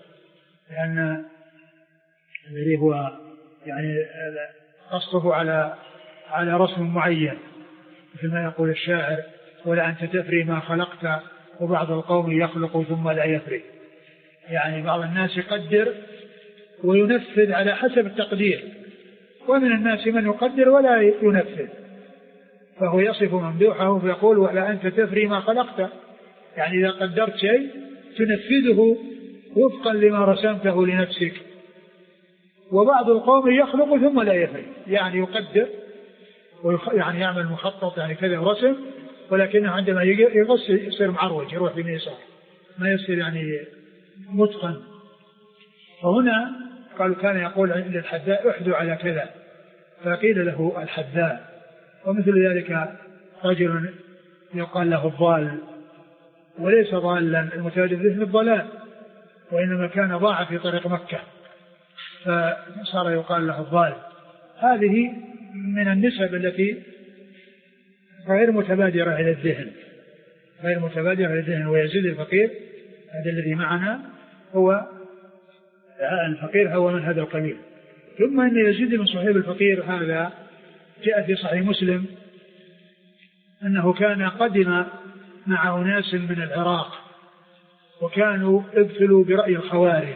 لأن الذي هو يعني قصده على على رسم معين، مثل ما يقول الشاعر ولا أنت تفري ما خلقت وبعض القوم يخلق ثم لا يفري. يعني بعض الناس يقدر وينفذ على حسب التقدير، ومن الناس من يقدر ولا ينفذ، فهو يصف ممدوحه فيقول ولا أنت تفري ما خلقت، يعني إذا قدرت شيء تنفذه وفقا لما رسمته لنفسك. وبعض القوم يخلق ثم لا يفري، يعني يقدر يعني يعمل مخطط يعني كذا ورسم، ولكنه عندما يغص يصير معروج يروح بين يسار، ما يصير يعني متقن. فهنا قالوا كان يقول للحذاء احذو على كذا فقيل له الحذاء. ومثل ذلك رجل يقال له الضال، وليس ضالا المتواجد ذهن الضلال، وإنما كان ضاع في طريق مكة فصار يقال له الضال. هذه من النسب التي غير متبادرة إلى الذهن، غير متبادرة إلى الذهن. ويزيد الفقير هذا الذي معنا هو الفقير هو من هذا القبيل. ثم أن يزيد من صحيح الفقير هذا جاء في صحيح مسلم أنه كان قدم مع أناس من العراق وكانوا ابتلوا برأي الخوارج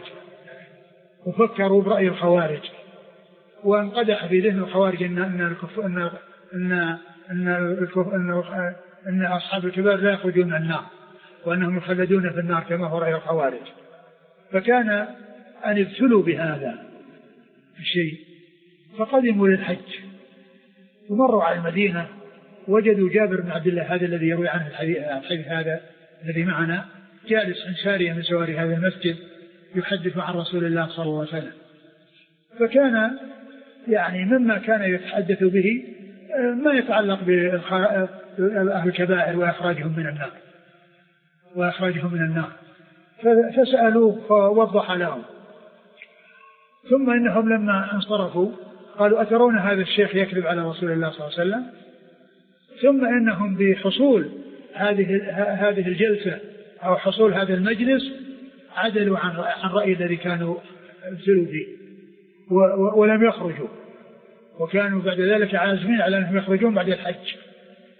وفكروا برأي الخوارج، وانقدح في ذهن الخوارج أن أن أن أن أن, أن أصحاب الكبار لا يخرجون من النار وأنهم يخلدون في النار كما هو رأي الخوارج. فكان أن ابتلوا بهذا الشيء فقدموا للحج ومروا على المدينة وجدوا جابر بن عبد الله هذا الذي يروي عنه الحديث هذا الذي معنا جالس عن سارية من سواري هذا المسجد يحدث عن رسول الله صلى الله عليه وسلم. فكان يعني مما كان يتحدث به ما يتعلق بأهل الكبائر وإخراجهم من النار وإخراجهم من النار فسألوه فوضح لهم. ثم إنهم لما انصرفوا قالوا أترون هذا الشيخ يكذب على رسول الله صلى الله عليه وسلم؟ ثم إنهم بحصول هذه هذه الجلسة أو حصول هذا المجلس عدلوا عن عن رأي الذي كانوا ابتلوا فيه ولم يخرجوا، وكانوا بعد ذلك عازمين على أنهم يخرجون بعد الحج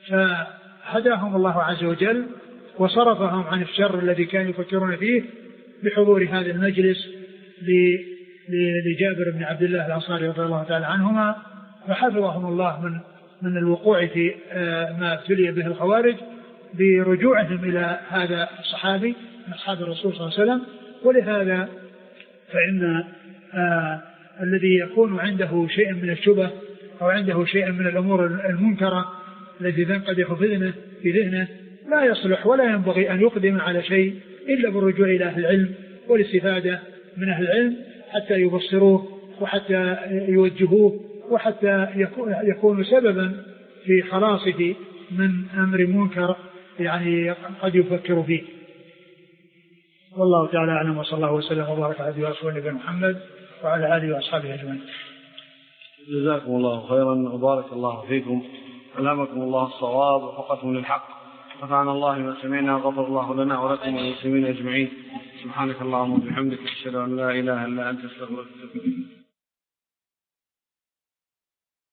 فهداهم الله عز وجل وصرفهم عن الشر الذي كانوا يفكرون فيه بحضور هذا المجلس لجابر بن عبد الله الأنصاري رضي الله تعالى عنهما، فحفظهم الله من من الوقوع في ما ابتلي به الخوارج برجوعهم إلى هذا الصحابي من أصحاب الرسول صلى الله عليه وسلم. ولهذا فإن آه الذي يكون عنده شيء من الشبه أو عنده شيء من الأمور المنكرة التي تنقدح في ذهنه في ذهنه لا يصلح ولا ينبغي أن يقدم على شيء إلا بالرجوع إلى أهل العلم والاستفادة من أهل العلم حتى يبصروه وحتى يوجهوه وحتى يكون سببا في خلاصه من أمر منكر يعني قد يفكر فيه. والله تعالى أعلم، وصلى الله وسلم وبارك على نبينا ورسوله محمد وعلى آله وأصحابه أجمعين. جزاكم الله خيرا وبارك الله فيكم، ألهمكم الله الصواب ووفقكم للحق، نفعنا الله بما سمعنا وغفر الله لنا ولكم وللمسلمين أجمعين. سبحانك اللهم وبحمدك أشهد أن لا إله إلا أنت أستغفرك وأتوب إليك.